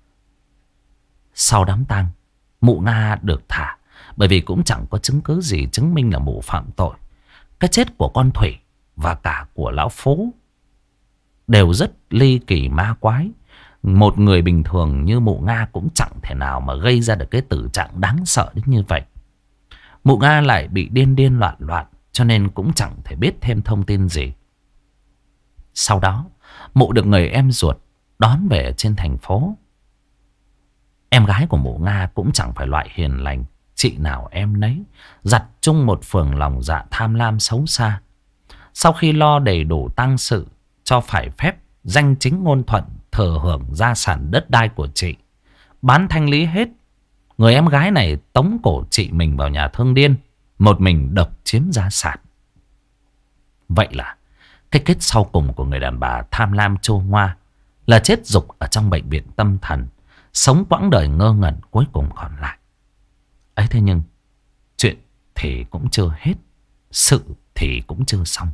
Speaker 1: Sau đám tang, mụ Nga được thả, bởi vì cũng chẳng có chứng cứ gì chứng minh là mụ phạm tội. Cái chết của con Thủy và cả của lão Phố đều rất ly kỳ ma quái. Một người bình thường như mụ Nga cũng chẳng thể nào mà gây ra được cái tử trạng đáng sợ đến như vậy. Mụ Nga lại bị điên điên loạn loạn, cho nên cũng chẳng thể biết thêm thông tin gì. Sau đó, mụ được người em ruột đón về trên thành phố. Em gái của mụ Nga cũng chẳng phải loại hiền lành, chị nào em nấy, giặt chung một phường lòng dạ tham lam xấu xa. Sau khi lo đầy đủ tang sự, cho phải phép danh chính ngôn thuận thừa hưởng gia sản đất đai của chị, bán thanh lý hết, người em gái này tống cổ chị mình vào nhà thương điên, một mình độc chiếm gia sản. Vậy là cái kết sau cùng của người đàn bà tham lam chô ngoa là chết dục ở trong bệnh viện tâm thần, sống quãng đời ngơ ngẩn cuối cùng còn lại. Ấy thế nhưng chuyện thì cũng chưa hết, sự thì cũng chưa xong.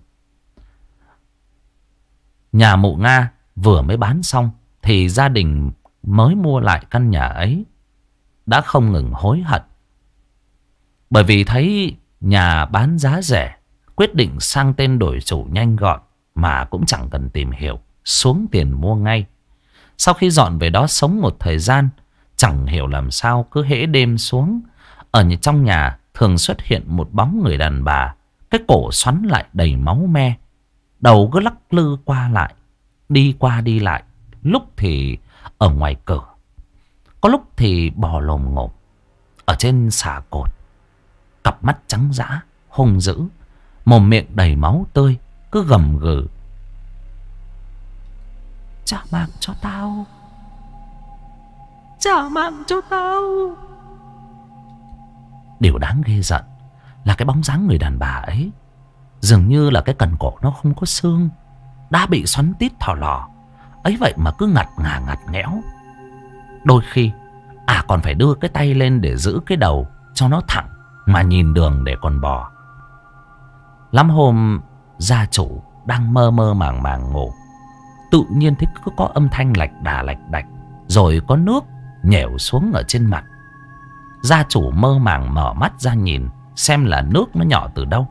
Speaker 1: Nhà mụ Nga vừa mới bán xong thì gia đình mới mua lại căn nhà ấy đã không ngừng hối hận. Bởi vì thấy nhà bán giá rẻ, quyết định sang tên đổi chủ nhanh gọn mà cũng chẳng cần tìm hiểu, xuống tiền mua ngay. Sau khi dọn về đó sống một thời gian, chẳng hiểu làm sao cứ hễ đêm xuống, ở trong nhà thường xuất hiện một bóng người đàn bà, cái cổ xoắn lại đầy máu me, đầu cứ lắc lư qua lại, đi qua đi lại, lúc thì ở ngoài cửa, có lúc thì bò lồm ngộp ở trên xà cột, cặp mắt trắng dã hung dữ, mồm miệng đầy máu tươi, cứ gầm gừ: "Trả mạng cho tao, trả mạng cho tao." Điều đáng ghê giận là cái bóng dáng người đàn bà ấy dường như là cái cần cổ nó không có xương, đã bị xoắn tít thò lò ấy, vậy mà cứ ngặt ngà ngặt nghẽo. Đôi khi còn phải đưa cái tay lên để giữ cái đầu cho nó thẳng mà nhìn đường để còn bò. Lắm hôm gia chủ đang mơ mơ màng màng ngủ, tự nhiên thấy cứ có âm thanh lạch đạch, rồi có nước nhèo xuống ở trên mặt. Gia chủ mơ màng mở mắt ra nhìn xem là nước nó nhỏ từ đâu.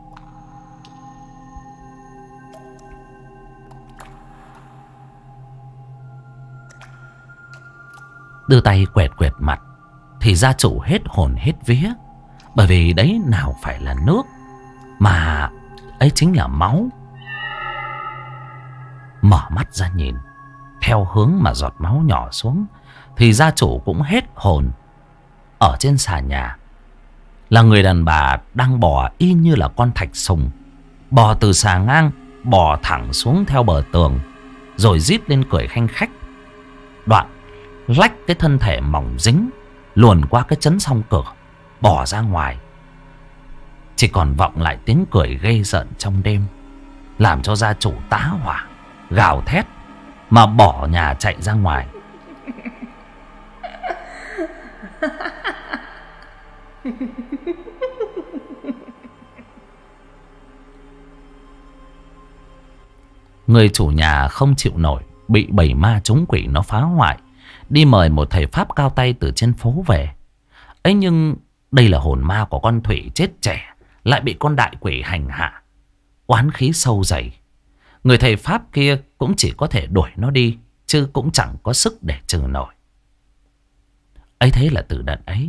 Speaker 1: Đưa tay quẹt quẹt mặt thì gia chủ hết hồn hết vía, bởi vì đấy nào phải là nước mà ấy chính là máu. Mở mắt ra nhìn theo hướng mà giọt máu nhỏ xuống thì gia chủ cũng hết hồn. Ở trên xà nhà là người đàn bà đang bò y như là con thạch sùng, bò từ xà ngang bò thẳng xuống theo bờ tường, rồi rít lên cười khanh khách. Đoạn lách cái thân thể mỏng dính luồn qua cái chấn song cửa bỏ ra ngoài. Chỉ còn vọng lại tiếng cười ghê rợn trong đêm, làm cho gia chủ tá hỏa, gào thét mà bỏ nhà chạy ra ngoài. Người chủ nhà không chịu nổi, bị bầy ma trúng quỷ nó phá hoại, đi mời một thầy pháp cao tay từ trên phố về. Ấy nhưng đây là hồn ma của con Thủy chết trẻ, lại bị con đại quỷ hành hạ, oán khí sâu dày. Người thầy pháp kia cũng chỉ có thể đuổi nó đi, chứ cũng chẳng có sức để trừ nổi. Ấy thế là từ đợt ấy,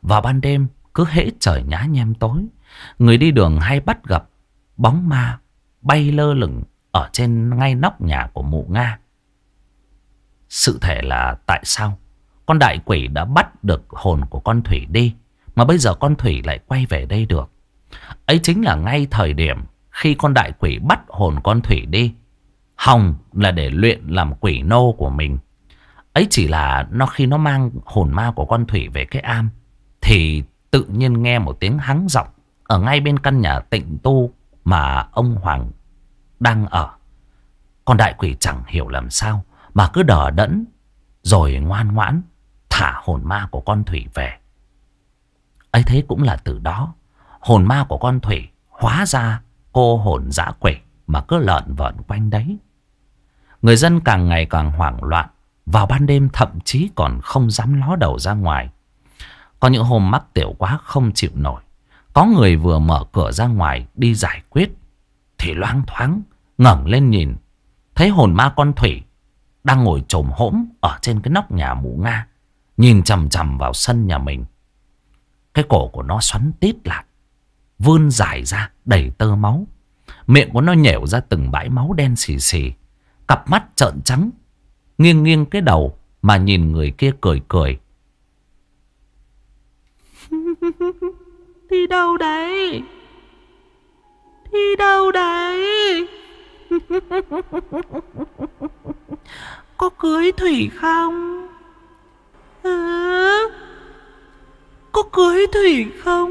Speaker 1: Vào ban đêm cứ hễ trời nhá nhem tối, người đi đường hay bắt gặp bóng ma bay lơ lửng ở trên ngay nóc nhà của mụ Nga. Sự thể là tại sao con đại quỷ đã bắt được hồn của con Thủy đi, mà bây giờ con Thủy lại quay về đây được? Ấy chính là ngay thời điểm khi con đại quỷ bắt hồn con Thủy đi, hòng là để luyện làm quỷ nô của mình. Ấy chỉ là khi nó mang hồn ma của con Thủy về cái am, thì tự nhiên nghe một tiếng hắng giọng ở ngay bên căn nhà tịnh tu mà ông Hoàng đang ở. Con đại quỷ chẳng hiểu làm sao mà cứ đờ đẫn, rồi ngoan ngoãn thả hồn ma của con Thủy về. Ấy thế cũng là từ đó hồn ma của con Thủy hóa ra cô hồn dã quỷ mà cứ lợn vợn quanh đấy. Người dân càng ngày càng hoảng loạn, vào ban đêm thậm chí còn không dám ló đầu ra ngoài. Có những hôm mắc tiểu quá không chịu nổi, có người vừa mở cửa ra ngoài đi giải quyết thì loáng thoáng ngẩng lên nhìn, thấy hồn ma con Thủy đang ngồi chồm hổm ở trên cái nóc nhà mụ Nga, nhìn chằm chằm vào sân nhà mình. Cái cổ của nó xoắn tít lại, vươn dài ra đầy tơ máu, miệng của nó nhểu ra từng bãi máu đen xì xì, cặp mắt trợn trắng, nghiêng nghiêng cái đầu mà nhìn người kia cười cười.
Speaker 2: Đi đâu đấy? Đi đâu đấy? Có cưới Thủy không? Có cưới Thủy không?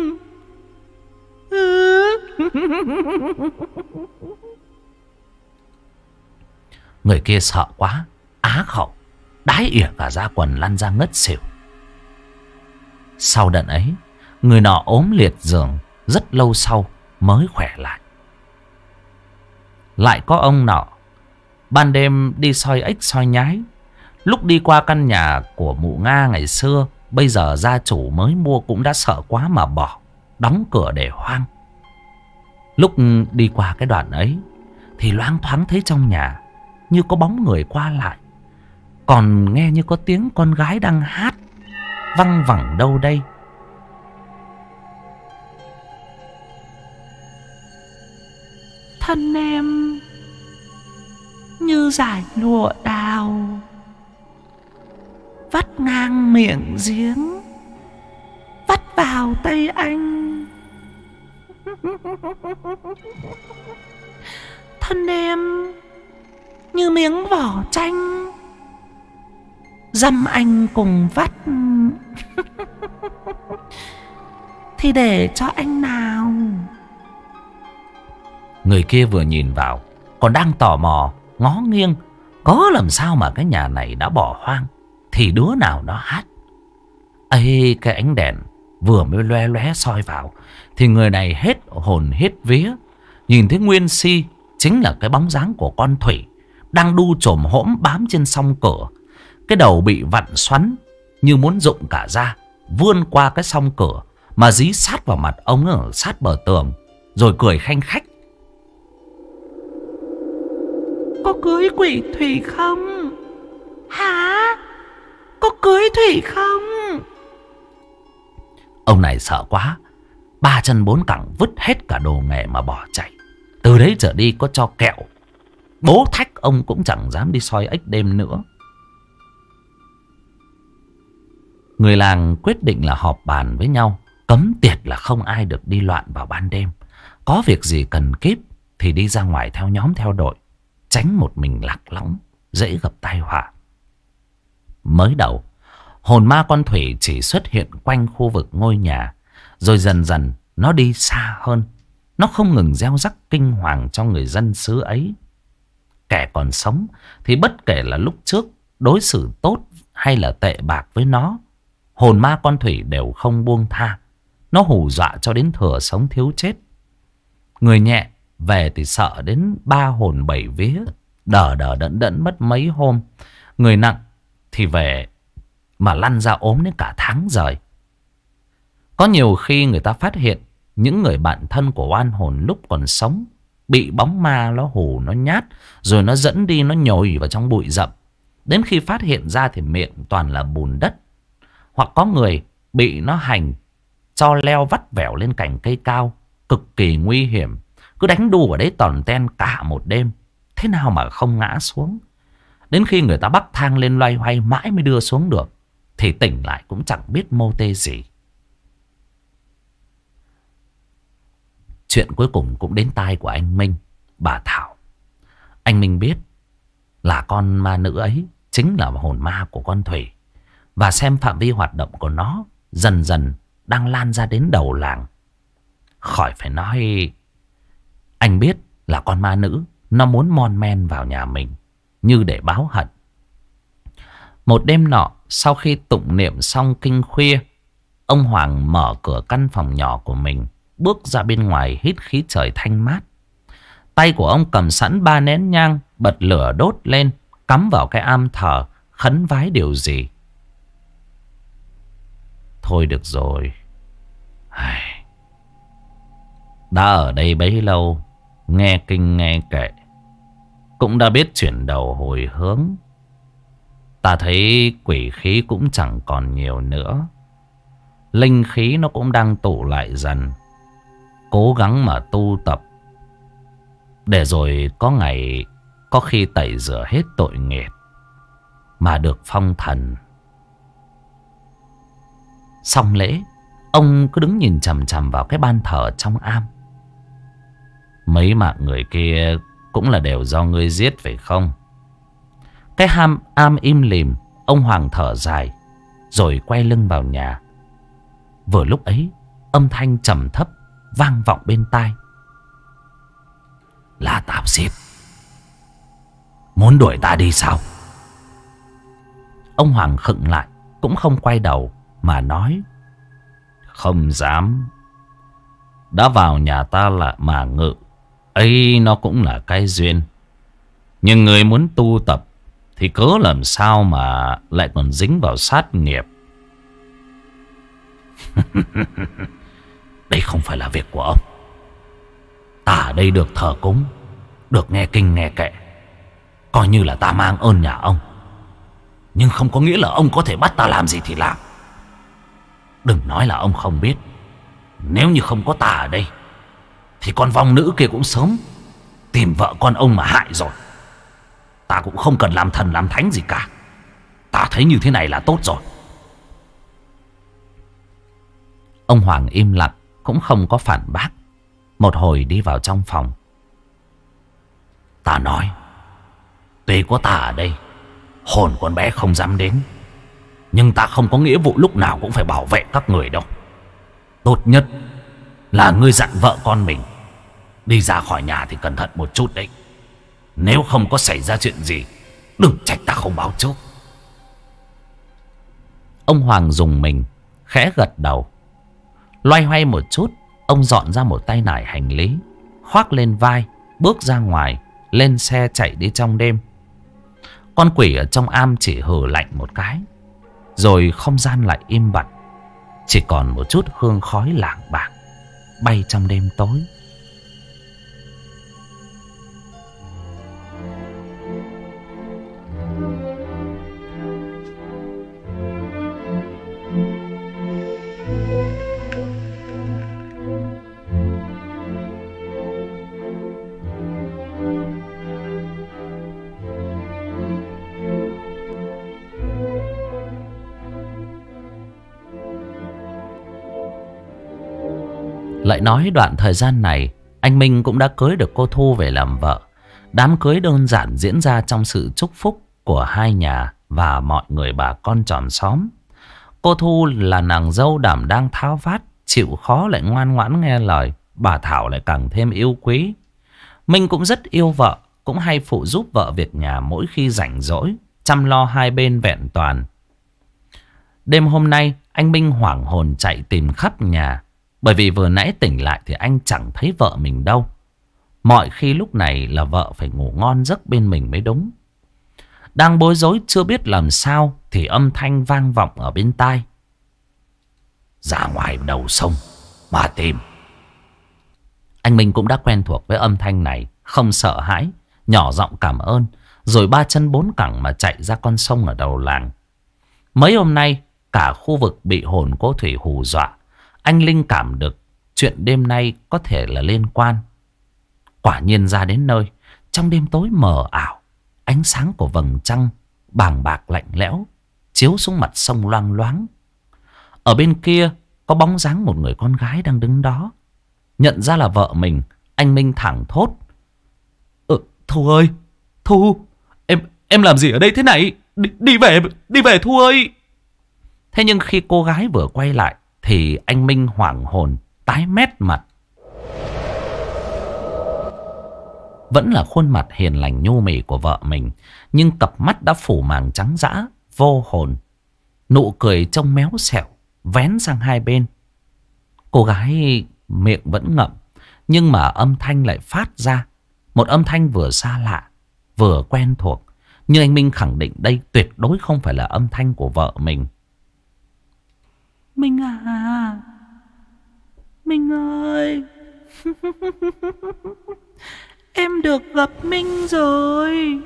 Speaker 1: Người kia sợ quá, á khẩu, đái ỉa cả da quần lăn ra ngất xỉu. Sau đợt ấy, người nọ ốm liệt giường, rất lâu sau mới khỏe lại. Lại có ông nọ ban đêm đi soi ếch soi nhái. Lúc đi qua căn nhà của mụ Nga ngày xưa, bây giờ gia chủ mới mua cũng đã sợ quá mà bỏ, đóng cửa để hoang. Lúc đi qua cái đoạn ấy thì loáng thoáng thấy trong nhà như có bóng người qua lại, còn nghe như có tiếng con gái đang hát văng vẳng đâu đây.
Speaker 2: Thân em như dải lụa đào vắt ngang miệng giếng, vắt vào tay anh. Thân em như miếng vỏ chanh, dăm anh cùng vắt. Thì để cho anh nào.
Speaker 1: Người kia vừa nhìn vào còn đang tò mò ngó nghiêng, có làm sao mà cái nhà này đã bỏ hoang, thì đứa nào nó hát. Ây, cái ánh đèn vừa mới loe loé soi vào thì người này hết hồn hết vía, nhìn thấy nguyên si chính là cái bóng dáng của con Thủy đang đu chồm hổm bám trên song cửa. Cái đầu bị vặn xoắn như muốn rụng cả ra, vươn qua cái song cửa mà dí sát vào mặt ông ở sát bờ tường, rồi cười khanh khách.
Speaker 2: Có cưới quỷ Thủy không? Hả? Có cưới Thủy không?
Speaker 1: Ông này sợ quá, ba chân bốn cẳng vứt hết cả đồ nghề mà bỏ chạy. Từ đấy trở đi có cho kẹo, bố thách ông cũng chẳng dám đi soi ếch đêm nữa. Người làng quyết định là họp bàn với nhau, cấm tiệt là không ai được đi loạn vào ban đêm. Có việc gì cần kíp thì đi ra ngoài theo nhóm theo đội, tránh một mình lạc lõng, dễ gặp tai họa. Mới đầu, hồn ma con Thủy chỉ xuất hiện quanh khu vực ngôi nhà, rồi dần dần nó đi xa hơn. Nó không ngừng gieo rắc kinh hoàng cho người dân xứ ấy. Kẻ còn sống thì bất kể là lúc trước đối xử tốt hay là tệ bạc với nó, hồn ma con Thủy đều không buông tha. Nó hù dọa cho đến thừa sống thiếu chết. Người nhẹ về thì sợ đến ba hồn bảy vía, đờ đờ đẫn đẫn mất mấy hôm. Người nặng thì về mà lăn ra ốm đến cả tháng rồi. Có nhiều khi người ta phát hiện những người bạn thân của oan hồn lúc còn sống bị bóng ma nó hù, nó nhát, rồi nó dẫn đi, nó nhồi vào trong bụi rậm. Đến khi phát hiện ra thì miệng toàn là bùn đất. Hoặc có người bị nó hành cho leo vắt vẻo lên cành cây cao, cực kỳ nguy hiểm. Cứ đánh đu ở đấy tòn ten cả một đêm, thế nào mà không ngã xuống. Đến khi người ta bắt thang lên loay hoay mãi mới đưa xuống được, thì tỉnh lại cũng chẳng biết mô tê gì. Chuyện cuối cùng cũng đến tai của anh Minh, bà Thảo. Anh Minh biết là con ma nữ ấy chính là hồn ma của con Thủy, và xem phạm vi hoạt động của nó dần dần đang lan ra đến đầu làng. Khỏi phải nói, anh biết là con ma nữ nó muốn mon men vào nhà mình như để báo hận. Một đêm nọ, sau khi tụng niệm xong kinh khuya, ông Hoàng mở cửa căn phòng nhỏ của mình, bước ra bên ngoài hít khí trời thanh mát. Tay của ông cầm sẵn 3 nén nhang, bật lửa đốt lên, cắm vào cái am thờ, khấn vái điều gì. Thôi được rồi, đã ở đây bấy lâu, nghe kinh nghe kệ, cũng đã biết chuyển đầu hồi hướng. Ta thấy quỷ khí cũng chẳng còn nhiều nữa, linh khí nó cũng đang tụ lại dần. Cố gắng mà tu tập, để rồi có ngày có khi tẩy rửa hết tội nghiệp mà được phong thần. Xong lễ, ông cứ đứng nhìn chằm chằm vào cái ban thờ trong am. Mấy mạng người kia cũng là đều do ngươi giết phải không? Cái am im lìm, ông Hoàng thở dài rồi quay lưng vào nhà. Vừa lúc ấy, âm thanh trầm thấp vang vọng bên tai. Là tao giết. Muốn đuổi ta đi sao? Ông Hoàng khựng lại, cũng không quay đầu mà nói. Không dám. Đã vào nhà ta là mà ngự, ấy nó cũng là cái duyên. Nhưng người muốn tu tập thì cớ làm sao mà lại còn dính vào sát nghiệp. Đây không phải là việc của ông. Ta ở đây được thờ cúng, được nghe kinh nghe kệ, coi như là ta mang ơn nhà ông. Nhưng không có nghĩa là ông có thể bắt ta làm gì thì làm. Đừng nói là ông không biết, nếu như không có ta ở đây thì con vong nữ kia cũng sớm tìm vợ con ông mà hại rồi. Ta cũng không cần làm thần làm thánh gì cả. Ta thấy như thế này là tốt rồi. Ông Hoàng im lặng, cũng không có phản bác. Một hồi đi vào trong phòng. Ta nói, tuy có ta ở đây, hồn con bé không dám đến, nhưng ta không có nghĩa vụ lúc nào cũng phải bảo vệ các người đâu. Tốt nhất là ngươi dặn vợ con mình đi ra khỏi nhà thì cẩn thận một chút đấy. Nếu không có xảy ra chuyện gì, đừng trách ta không báo trước. Ông Hoàng dùng mình, khẽ gật đầu. Loay hoay một chút, ông dọn ra một tay nải hành lý, khoác lên vai, bước ra ngoài, lên xe chạy đi trong đêm. Con quỷ ở trong am chỉ hừ lạnh một cái, rồi không gian lại im bặt. Chỉ còn một chút hương khói lảng bảng bay trong đêm tối. Lại nói đoạn thời gian này, anh Minh cũng đã cưới được cô Thu về làm vợ. Đám cưới đơn giản diễn ra trong sự chúc phúc của hai nhà và mọi người bà con chòm xóm. Cô Thu là nàng dâu đảm đang tháo vát, chịu khó lại ngoan ngoãn nghe lời. Bà Thảo lại càng thêm yêu quý. Minh cũng rất yêu vợ, cũng hay phụ giúp vợ việc nhà mỗi khi rảnh rỗi, chăm lo hai bên vẹn toàn. Đêm hôm nay, anh Minh hoảng hồn chạy tìm khắp nhà. Bởi vì vừa nãy tỉnh lại thì anh chẳng thấy vợ mình đâu. Mọi khi lúc này là vợ phải ngủ ngon giấc bên mình mới đúng. Đang bối rối chưa biết làm sao thì âm thanh vang vọng ở bên tai. Ra ngoài đầu sông mà tìm. Anh Minh cũng đã quen thuộc với âm thanh này, không sợ hãi, nhỏ giọng cảm ơn, rồi ba chân bốn cẳng mà chạy ra con sông ở đầu làng. Mấy hôm nay, cả khu vực bị hồn cô Thủy hù dọa. Anh linh cảm được chuyện đêm nay có thể là liên quan. Quả nhiên ra đến nơi, trong đêm tối mờ ảo, ánh sáng của vầng trăng bàng bạc lạnh lẽo chiếu xuống mặt sông loang loáng. Ở bên kia có bóng dáng một người con gái đang đứng đó. Nhận ra là vợ mình, anh Minh thẳng thốt: Thu ơi, Thu, em làm gì ở đây thế này? Đi về Thu ơi. Thế nhưng khi cô gái vừa quay lại thì anh Minh hoảng hồn, tái mét mặt. Vẫn là khuôn mặt hiền lành nhu mì của vợ mình, nhưng cặp mắt đã phủ màng trắng dã, vô hồn. Nụ cười trông méo xẹo, vén sang hai bên. Cô gái miệng vẫn ngậm, nhưng mà âm thanh lại phát ra. Một âm thanh vừa xa lạ, vừa quen thuộc. Nhưng anh Minh khẳng định đây tuyệt đối không phải là âm thanh của vợ mình.
Speaker 2: Minh à, Minh ơi. Em được gặp Minh rồi.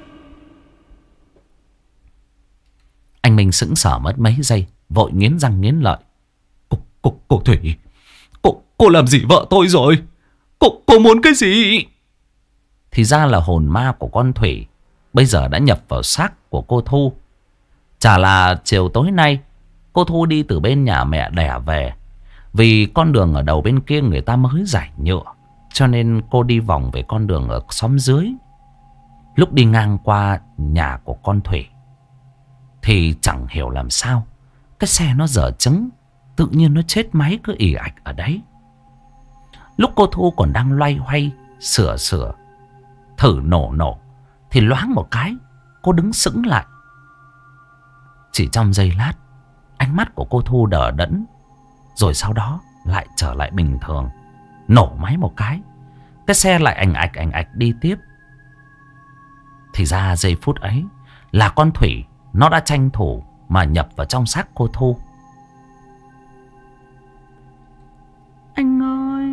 Speaker 1: Anh Minh sững sờ mất mấy giây, vội nghiến răng nghiến lợi. Cô Thủy, cô làm gì vợ tôi rồi? Cô muốn cái gì? Thì ra là hồn ma của con Thủy bây giờ đã nhập vào xác của cô Thu. Chả là chiều tối nay cô Thu đi từ bên nhà mẹ đẻ về. Vì con đường ở đầu bên kia người ta mới giải nhựa, cho nên cô đi vòng về con đường ở xóm dưới. Lúc đi ngang qua nhà của con Thủy thì chẳng hiểu làm sao cái xe nó dở trứng, tự nhiên nó chết máy cứ ì ạch ở đấy. Lúc cô Thu còn đang loay hoay sửa thử nổ thì loáng một cái cô đứng sững lại. Chỉ trong giây lát, ánh mắt của cô Thu đờ đẫn, rồi sau đó lại trở lại bình thường. Nổ máy một cái xe lại ảnh ạch đi tiếp. Thì ra giây phút ấy là con Thủy nó đã tranh thủ mà nhập vào trong xác cô Thu.
Speaker 2: Anh ơi,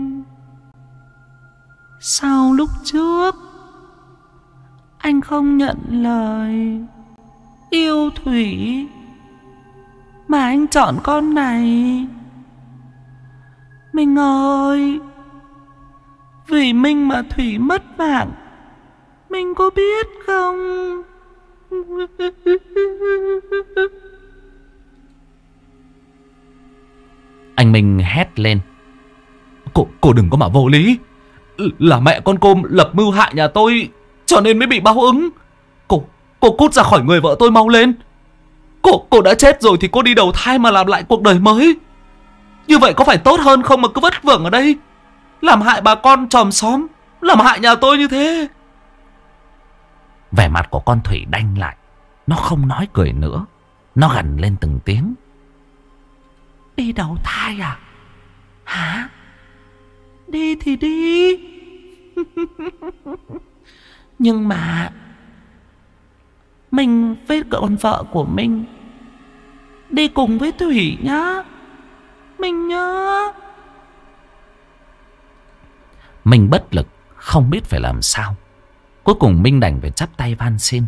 Speaker 2: sao lúc trước anh không nhận lời yêu Thủy mà anh chọn con này? Minh ơi, vì Minh mà Thủy mất mạng, Minh có biết không?
Speaker 1: Anh Minh hét lên. Cô đừng có mà vô lý. Là mẹ con cô lập mưu hại nhà tôi, cho nên mới bị báo ứng. Cô cút ra khỏi người vợ tôi mau lên. Cô đã chết rồi thì cô đi đầu thai mà làm lại cuộc đời mới. Như vậy có phải tốt hơn không mà cứ vất vưởng ở đây, làm hại bà con chòm xóm, làm hại nhà tôi như thế. Vẻ mặt của con Thủy đanh lại, nó không nói cười nữa, nó gằn lên từng tiếng.
Speaker 2: Đi đầu thai à? Hả? Đi thì đi. Nhưng mà mình với con vợ của mình đi cùng với Thủy nhá, mình nhớ.
Speaker 1: Mình bất lực, không biết phải làm sao. Cuối cùng Minh đành phải chắp tay van xin.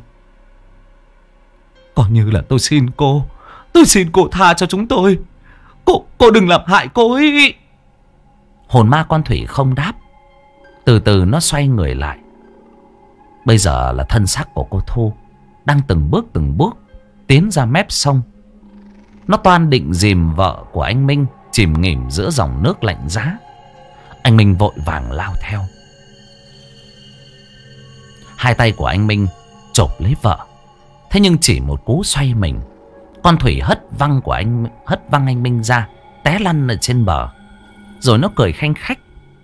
Speaker 1: Coi như là tôi xin cô tha cho chúng tôi. Cô đừng làm hại cô ấy. Hồn ma con Thủy không đáp. Từ từ nó xoay người lại. Bây giờ là thân xác của cô Thu đang từng bước tiến ra mép sông. Nó toan định dìm vợ của anh Minh chìm nghỉm giữa dòng nước lạnh giá. Anh Minh vội vàng lao theo. Hai tay của anh Minh chộp lấy vợ. Thế nhưng chỉ một cú xoay mình, con Thủy hất văng anh Minh ra, té lăn ở trên bờ. Rồi nó cười khanh khách.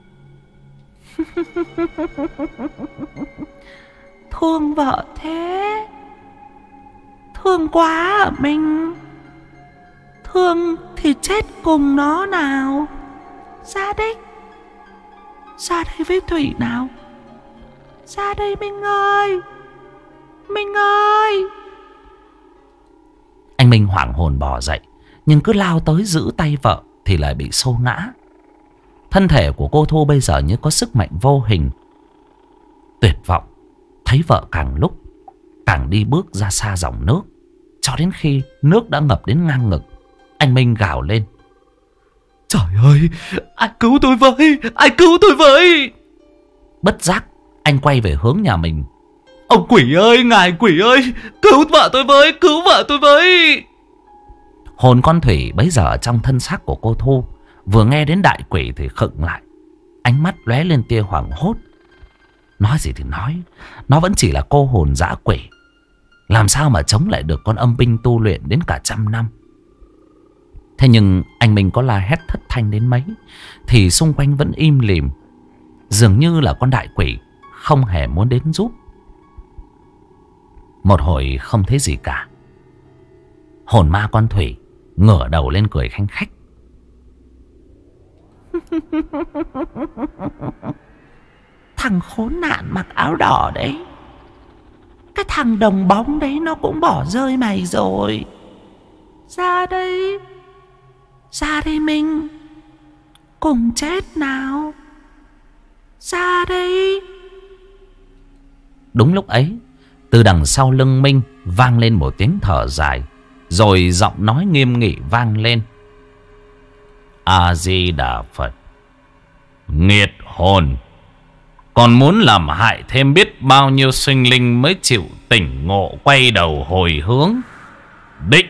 Speaker 2: Thương vợ thế, thương quá à Minh. Thương thì chết cùng nó nào. Ra đây, ra đây với Thủy nào. Ra đây Minh ơi, Minh ơi.
Speaker 1: Anh Minh hoảng hồn bò dậy, nhưng cứ lao tới giữ tay vợ thì lại bị xô ngã. Thân thể của cô Thu bây giờ như có sức mạnh vô hình. Tuyệt vọng, thấy vợ càng lúc càng đi bước ra xa dòng nước, cho đến khi nước đã ngập đến ngang ngực. Anh Minh gào lên: Trời ơi, ai cứu tôi với, ai cứu tôi với. Bất giác anh quay về hướng nhà mình: Ông quỷ ơi, ngài quỷ ơi, cứu vợ tôi với, cứu vợ tôi với. Hồn con Thủy bấy giờ ở trong thân xác của cô Thu vừa nghe đến đại quỷ thì khựng lại, ánh mắt lóe lên tia hoảng hốt. Nói gì thì nói, nó vẫn chỉ là cô hồn dã quỷ, làm sao mà chống lại được con âm binh tu luyện đến cả 100 năm. Thế nhưng anh Minh có la hét thất thanh đến mấy thì xung quanh vẫn im lìm, dường như là con đại quỷ không hề muốn đến giúp. Một hồi không thấy gì cả, hồn ma con Thủy ngửa đầu lên cười khanh khách: Thằng khốn nạn mặc áo đỏ đấy, cái thằng đồng bóng đấy nó cũng bỏ rơi mày rồi. Ra đây, ra đây Minh, cùng chết nào. Ra đây. Đúng lúc ấy, từ đằng sau lưng Minh vang lên một tiếng thở dài, rồi giọng nói nghiêm nghị vang lên: A-di-đà Phật. Nghiệt hồn, còn muốn làm hại thêm biết bao nhiêu sinh linh mới chịu tỉnh ngộ quay đầu hồi hướng. Định.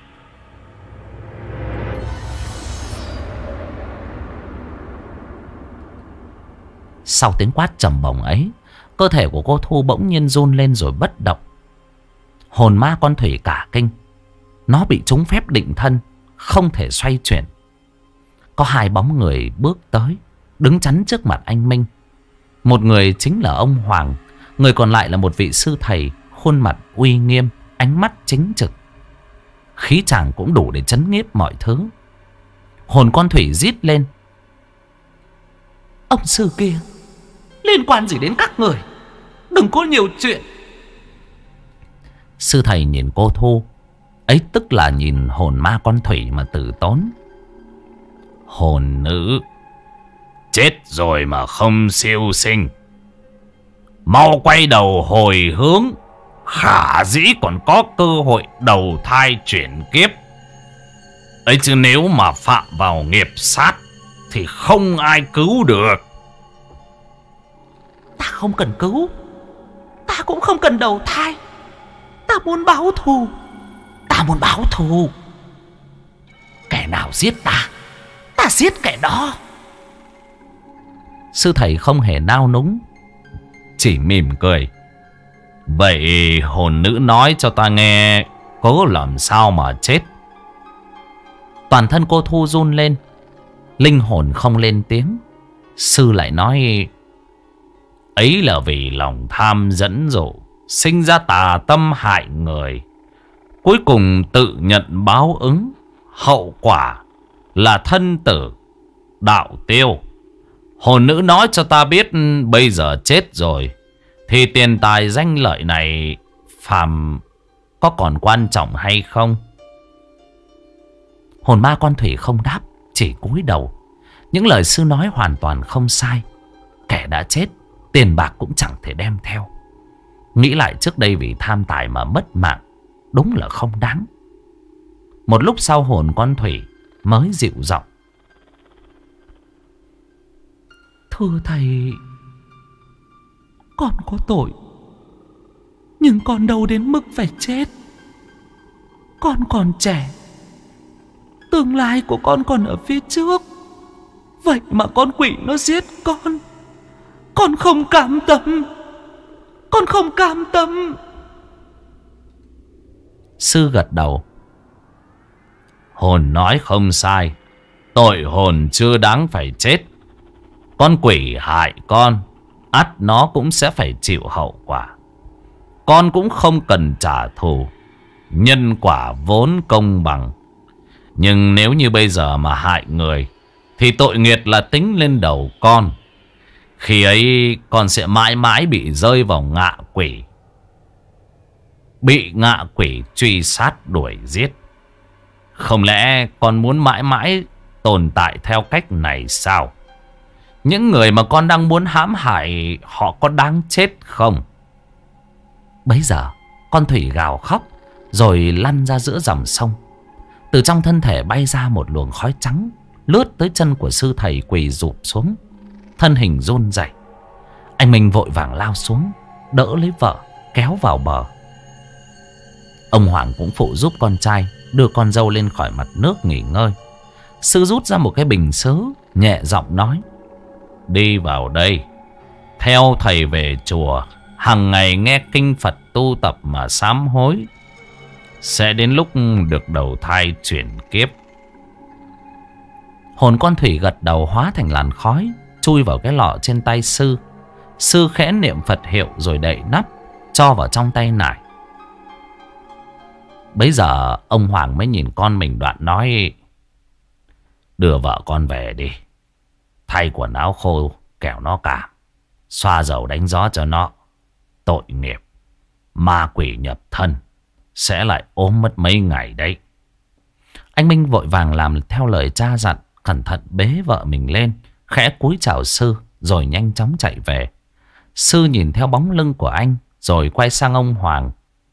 Speaker 1: Sau tiếng quát trầm bổng ấy, cơ thể của cô Thu bỗng nhiên run lên rồi bất động. Hồn ma con Thủy cả kinh, nó bị trúng phép định thân, không thể xoay chuyển. Có hai bóng người bước tới, đứng chắn trước mặt anh Minh. Một người chính là ông Hoàng, người còn lại là một vị sư thầy, khuôn mặt uy nghiêm, ánh mắt chính trực. Khí chàng cũng đủ để trấn nhiếp mọi thứ. Hồn con Thủy rít lên: Ông sư kia, liên quan gì đến các người? Đừng có nhiều chuyện. Sư thầy nhìn cô Thu, ấy tức là nhìn hồn ma con Thủy mà từ tốn: Hồn nữ chết rồi mà không siêu sinh, mau quay đầu hồi hướng, khả dĩ còn có cơ hội đầu thai chuyển kiếp ấy, chứ nếu mà phạm vào nghiệp sát thì không ai cứu được. Ta không cần cứu, ta cũng không cần đầu thai. Ta muốn báo thù, ta muốn báo thù. Kẻ nào giết ta, ta giết kẻ đó. Sư thầy không hề nao núng, chỉ mỉm cười: Vậy hồn nữ nói cho ta nghe, có làm sao mà chết? Toàn thân cô Thu run lên, linh hồn không lên tiếng. Sư lại nói: Ấy là vì lòng tham dẫn dụ, sinh ra tà tâm hại người, cuối cùng tự nhận báo ứng, hậu quả là thân tử đạo tiêu. Hồn nữ nói cho ta biết, bây giờ chết rồi thì tiền tài danh lợi này phàm có còn quan trọng hay không? Hồn ma con Thủy không đáp, chỉ cúi đầu. Những lời sư nói hoàn toàn không sai. Kẻ đã chết, tiền bạc cũng chẳng thể đem theo. Nghĩ lại trước đây vì tham tài mà mất mạng, đúng là không đáng. Một lúc sau hồn con Thủy mới dịu giọng: Thưa thầy, con có tội, nhưng con đâu đến mức phải chết. Con còn trẻ, tương lai của con còn ở phía trước. Vậy mà con quỷ nó giết con. Con không cam tâm, con không cam tâm. Sư gật đầu: Hồn nói không sai, tội hồn chưa đáng phải chết. Con quỷ hại con, ắt nó cũng sẽ phải chịu hậu quả. Con cũng không cần trả thù, nhân quả vốn công bằng. Nhưng nếu như bây giờ mà hại người thì tội nghiệt là tính lên đầu con. Khi ấy con sẽ mãi mãi bị rơi vào ngạ quỷ, bị ngạ quỷ truy sát đuổi giết. Không lẽ con muốn mãi mãi tồn tại theo cách này sao? Những người mà con đang muốn hãm hại họ có đáng chết không? Bấy giờ con Thủy gào khóc rồi lăn ra giữa dòng sông. Từ trong thân thể bay ra một luồng khói trắng, lướt tới chân của sư thầy quỳ rụp xuống, thân hình run rẩy. Anh Minh vội vàng lao xuống, đỡ lấy vợ, kéo vào bờ. Ông Hoàng cũng phụ giúp con trai đưa con dâu lên khỏi mặt nước nghỉ ngơi. Sư rút ra một cái bình sứ, nhẹ giọng nói: đi vào đây, theo thầy về chùa, hàng ngày nghe kinh Phật tu tập mà sám hối, sẽ đến lúc được đầu thai chuyển kiếp. Hồn con thủy gật đầu hóa thành làn khói, chui vào cái lọ trên tay sư. Sư khẽ niệm Phật hiệu rồi đậy nắp, cho vào trong tay nải. Bấy giờ ông Hoàng mới nhìn con mình, đoạn nói: đưa vợ con về đi, thay quần áo khô kẻo nó cảm, xoa dầu đánh gió cho nó. Tội nghiệp, ma quỷ nhập thân, sẽ lại ốm mất mấy ngày đấy. Anh Minh vội vàng làm theo lời cha dặn, cẩn thận bế vợ mình lên, khẽ cúi chào sư rồi nhanh chóng chạy về. Sư nhìn theo bóng lưng của anh rồi quay sang ông Hoàng: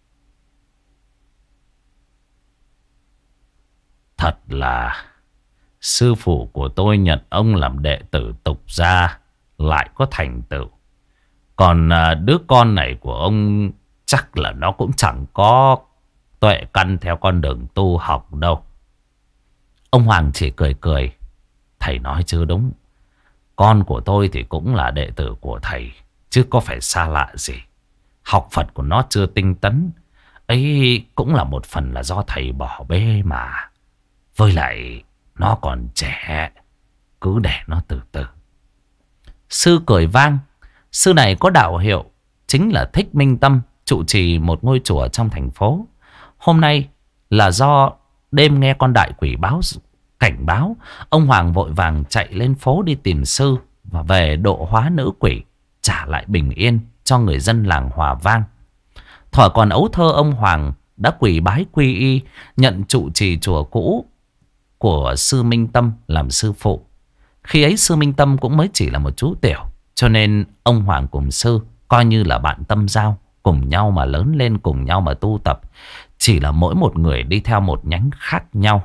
Speaker 1: thật là sư phụ của tôi nhận ông làm đệ tử tục gia lại có thành tựu. Còn đứa con này của ông chắc là nó cũng chẳng có tuệ căn theo con đường tu học đâu. Ông Hoàng chỉ cười cười: thầy nói chưa đúng. Con của tôi thì cũng là đệ tử của thầy, chứ có phải xa lạ gì. Học Phật của nó chưa tinh tấn, ấy cũng là một phần là do thầy bỏ bê mà. Với lại nó còn trẻ, cứ để nó từ từ. Sư cười vang. Sư này có đạo hiệu chính là Thích Minh Tâm, trụ trì một ngôi chùa trong thành phố. Hôm nay là do đêm nghe con đại quỷ cảnh báo, ông Hoàng vội vàng chạy lên phố đi tìm sư và về độ hóa nữ quỷ, trả lại bình yên cho người dân làng Hòa Vang. Thuở còn ấu thơ, ông Hoàng đã quỳ bái quy y, nhận trụ trì chùa cũ của sư Minh Tâm làm sư phụ. Khi ấy sư Minh Tâm cũng mới chỉ là một chú tiểu, cho nên ông Hoàng cùng sư coi như là bạn tâm giao, cùng nhau mà lớn lên, cùng nhau mà tu tập. Chỉ là mỗi một người đi theo một nhánh khác nhau.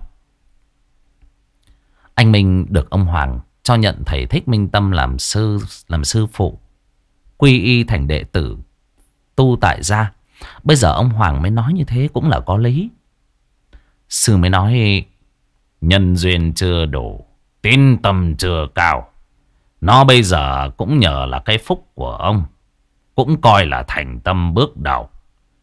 Speaker 1: Anh Minh được ông Hoàng cho nhận thầy Thích Minh Tâm làm sư phụ, quy y thành đệ tử tu tại gia. Bây giờ ông Hoàng mới nói như thế cũng là có lý. Sư mới nói: nhân duyên chưa đủ, tín tâm chưa cao. Nó bây giờ cũng nhờ là cái phúc của ông, cũng coi là thành tâm bước đầu.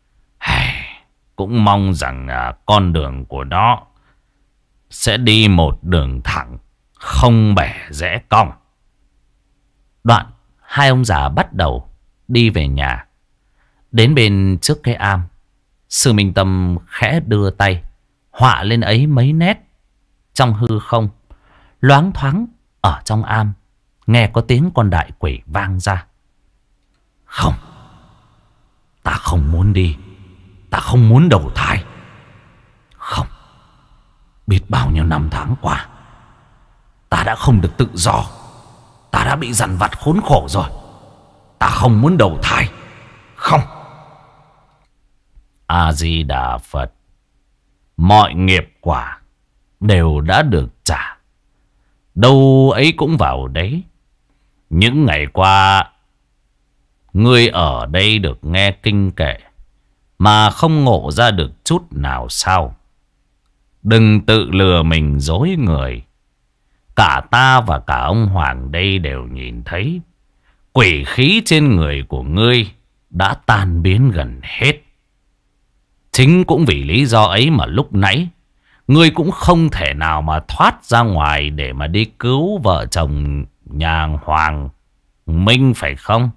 Speaker 1: Cũng mong rằng con đường của nó sẽ đi một đường thẳng, không bẻ rẽ cong. Đoạn hai ông già bắt đầu đi về nhà. Đến bên trước cái am, sư Minh Tâm khẽ đưa tay họa lên ấy mấy nét trong hư không. Loáng thoáng ở trong am nghe có tiếng con đại quỷ vang ra: không, ta không muốn đi, ta không muốn đầu thai. Không, biết bao nhiêu năm tháng qua, ta đã không được tự do, ta đã bị dằn vặt khốn khổ rồi. Ta không muốn đầu thai. Không. A Di Đà Phật. Mọi nghiệp quả đều đã được trả, đâu ấy cũng vào đấy. Những ngày qua, ngươi ở đây được nghe kinh kệ mà không ngộ ra được chút nào sao? Đừng tự lừa mình dối người. Cả ta và cả ông Hoàng đây đều nhìn thấy quỷ khí trên người của ngươi đã tan biến gần hết. Chính cũng vì lý do ấy mà lúc nãy ngươi cũng không thể nào mà thoát ra ngoài để mà đi cứu vợ chồng nhà Hoàng Minh, phải không?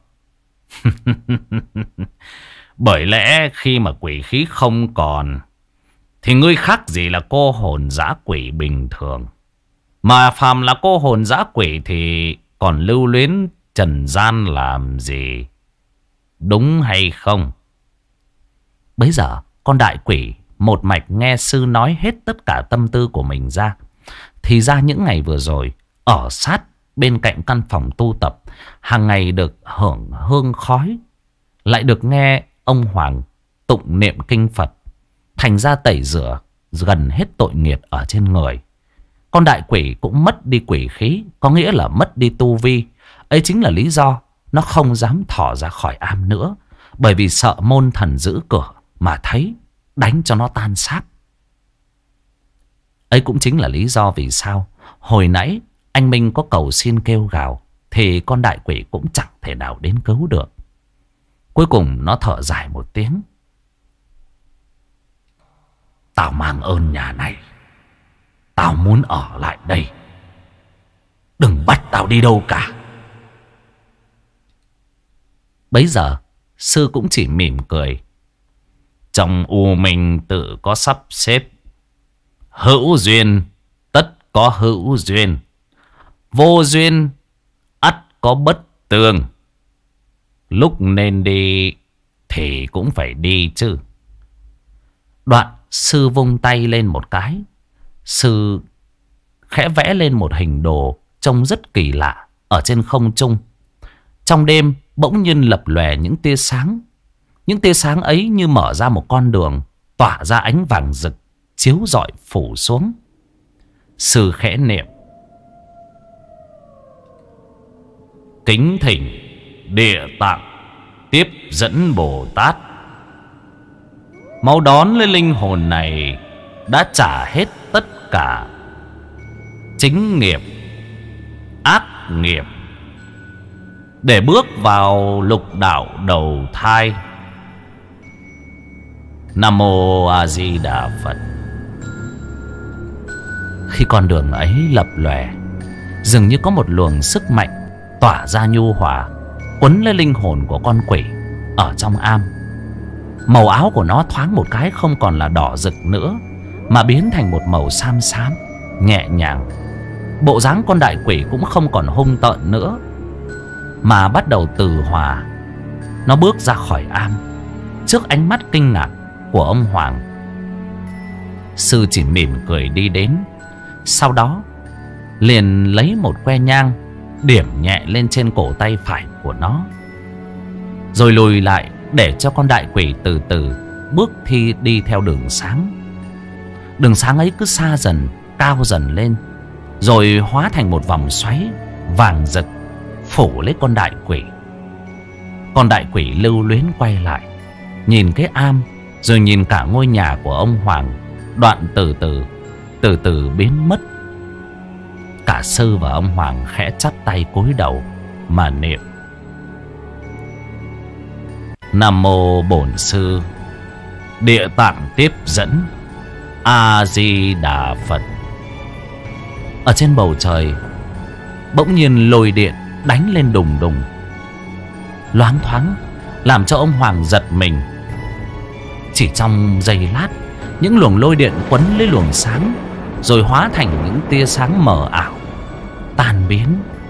Speaker 1: Bởi lẽ khi mà quỷ khí không còn thì ngươi khác gì là cô hồn dã quỷ bình thường. Mà phàm là cô hồn dã quỷ thì còn lưu luyến trần gian làm gì, đúng hay không? Bấy giờ con đại quỷ một mạch nghe sư nói hết tất cả tâm tư của mình ra. Thì ra những ngày vừa rồi ở sát bên cạnh căn phòng tu tập, hàng ngày được hưởng hương khói, lại được nghe ông Hoàng tụng niệm kinh Phật, thành ra tẩy rửa gần hết tội nghiệp ở trên người. Con đại quỷ cũng mất đi quỷ khí, có nghĩa là mất đi tu vi. Ấy chính là lý do nó không dám thỏ ra khỏi am nữa, bởi vì sợ môn thần giữ cửa mà thấy đánh cho nó tan xác. Ấy cũng chính là lý do vì sao hồi nãy anh Minh có cầu xin kêu gào thì con đại quỷ cũng chẳng thể nào đến cứu được. Cuối cùng nó thở dài một tiếng. Tao mang ơn nhà này, tao muốn ở lại đây, đừng bắt tao đi đâu cả. Bấy giờ sư cũng chỉ mỉm cười. Trong u minh tự có sắp xếp, hữu duyên tất có hữu duyên, vô duyên ắt có bất tường. Lúc nên đi thì cũng phải đi chứ. Đoạn sư vung tay lên một cái. Sư khẽ vẽ lên một hình đồ trông rất kỳ lạ ở trên không trung. Trong đêm bỗng nhiên lập lòe những tia sáng. Những tia sáng ấy như mở ra một con đường, tỏa ra ánh vàng rực, chiếu rọi phủ xuống. Sư khẽ niệm: kính thỉnh Địa Tạng tiếp dẫn Bồ Tát, mau đón lấy linh hồn này đã trả hết tất cả chính nghiệp, ác nghiệp, để bước vào lục đạo đầu thai. Nam Mô A Di Đà Phật. Khi con đường ấy lập lòe, dường như có một luồng sức mạnh tỏa ra nhu hòa, quấn lấy linh hồn của con quỷ ở trong am. Màu áo của nó thoáng một cái không còn là đỏ rực nữa, mà biến thành một màu xám xám, nhẹ nhàng. Bộ dáng con đại quỷ cũng không còn hung tợn nữa, mà bắt đầu từ hòa. Nó bước ra khỏi am trước ánh mắt kinh ngạc của ông Hoàng. Sư chỉ mỉm cười đi đến, sau đó liền lấy một que nhang điểm nhẹ lên trên cổ tay phải của nó, rồi lùi lại để cho con đại quỷ từ từ bước đi theo đường sáng. Đường sáng ấy cứ xa dần, cao dần lên, rồi hóa thành một vòng xoáy vàng rực phủ lấy con đại quỷ. Con đại quỷ lưu luyến quay lại, nhìn cái am, rồi nhìn cả ngôi nhà của ông Hoàng, đoạn từ từ biến mất. Cả sư và ông Hoàng khẽ chắp tay cúi đầu mà niệm: Nam Mô Bổn Sư Địa Tạng tiếp dẫn A Di Đà Phật. Ở trên bầu trời bỗng nhiên lôi điện đánh lên đùng đùng, loáng thoáng làm cho ông Hoàng giật mình. Chỉ trong giây lát, những luồng lôi điện quấn lấy luồng sáng, rồi hóa thành những tia sáng mờ ảo, tan biến.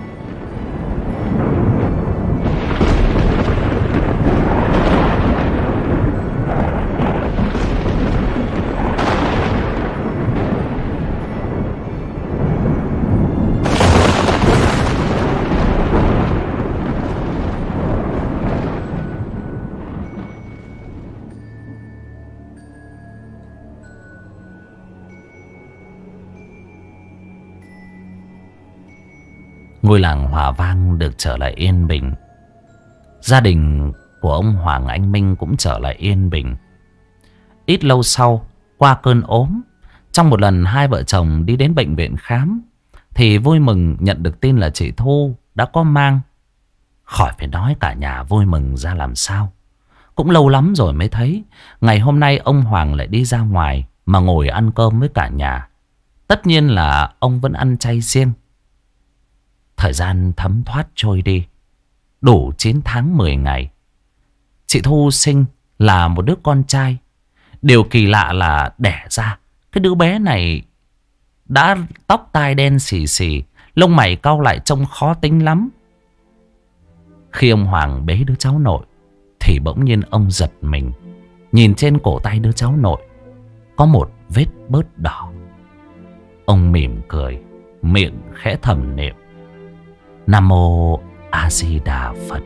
Speaker 1: Ngôi làng Hòa Vang được trở lại yên bình. Gia đình của ông Hoàng Anh Minh cũng trở lại yên bình. Ít lâu sau, qua cơn ốm, trong một lần hai vợ chồng đi đến bệnh viện khám, thì vui mừng nhận được tin là chị Thu đã có mang. Khỏi phải nói, cả nhà vui mừng ra làm sao. Cũng lâu lắm rồi mới thấy. Ngày hôm nay ông Hoàng lại đi ra ngoài mà ngồi ăn cơm với cả nhà. Tất nhiên là ông vẫn ăn chay riêng. Thời gian thấm thoát trôi đi, đủ 9 tháng 10 ngày. Chị Thu sinh là một đứa con trai. Điều kỳ lạ là đẻ ra cái đứa bé này đã tóc tai đen xì xì, lông mày cau lại trông khó tính lắm. Khi ông Hoàng bế đứa cháu nội thì bỗng nhiên ông giật mình, nhìn trên cổ tay đứa cháu nội có một vết bớt đỏ. Ông mỉm cười, miệng khẽ thầm niệm: Nam Mô A Di Đà Phật.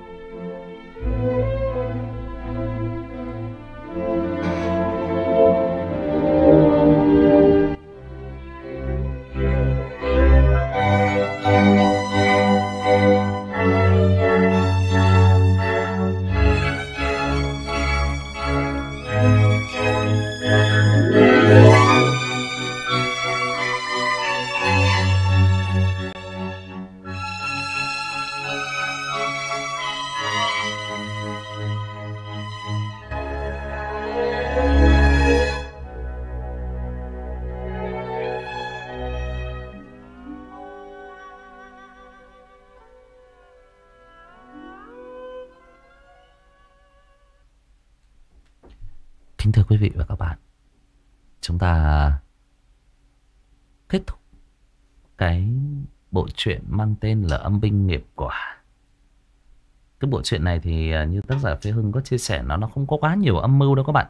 Speaker 1: Kính thưa quý vị và các bạn, chúng ta kết thúc cái bộ truyện mang tên là Âm binh nghiệp quả. Cái bộ truyện này thì như tác giả Phế Hưng có chia sẻ, nó không có quá nhiều âm mưu đâu các bạn.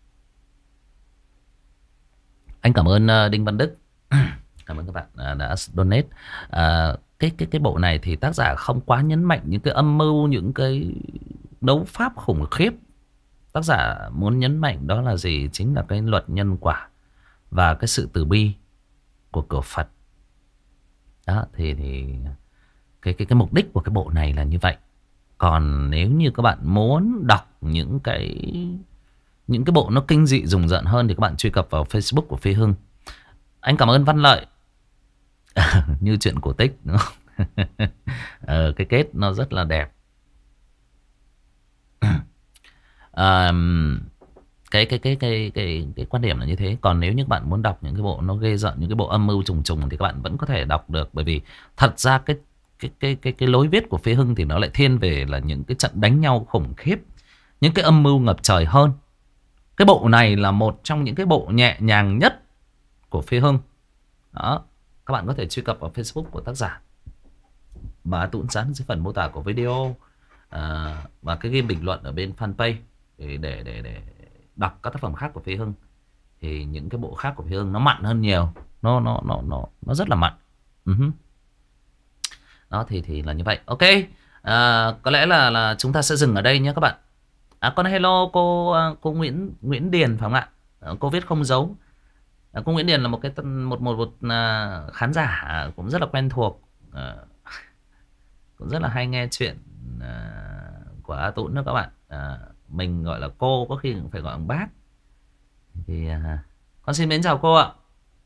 Speaker 1: Anh cảm ơn Đinh Văn Đức. Cảm ơn các bạn đã donate. Cái bộ này thì tác giả không quá nhấn mạnh những cái âm mưu, những cái đấu pháp khủng khiếp. Tác giả muốn nhấn mạnh đó là gì? Chính là cái luật nhân quả và cái sự từ bi của cửa Phật. Đó thì cái mục đích của cái bộ này là như vậy. Còn nếu như các bạn muốn đọc những cái bộ nó kinh dị rùng rợn hơn thì các bạn truy cập vào Facebook của Phi Hưng. Anh cảm ơn Văn Lợi. Như chuyện cổ tích đúng không? Cái kết nó rất là đẹp. Cái quan điểm là như thế. Còn nếu như các bạn muốn đọc những cái bộ nó ghê rợn, những cái bộ âm mưu trùng trùng thì các bạn vẫn có thể đọc được. Bởi vì thật ra cái lối viết của Phế Hưng thì nó lại thiên về là những cái trận đánh nhau khủng khiếp, những cái âm mưu ngập trời hơn. Cái bộ này là một trong những cái bộ nhẹ nhàng nhất của Phế Hưng. Đó, các bạn có thể truy cập vào Facebook của tác giả và tụn sẵn dưới phần mô tả của video, và cái game bình luận ở bên fanpage để đọc các tác phẩm khác của Phế Hưng. Thì những cái bộ khác của Phế Hưng nó mặn hơn nhiều, nó rất là mặn. Đó thì là như vậy. Ok, có lẽ là chúng ta sẽ dừng ở đây nhé các bạn. Con hello cô Nguyễn Điền phải không ạ? Cô viết không giấu. Cô Nguyễn Điền là một khán giả cũng rất là quen thuộc, cũng rất là hay nghe chuyện của A Tũng đó các bạn. Mình gọi là cô, có khi cũng phải gọi ông bác. Thì con xin mến chào cô ạ.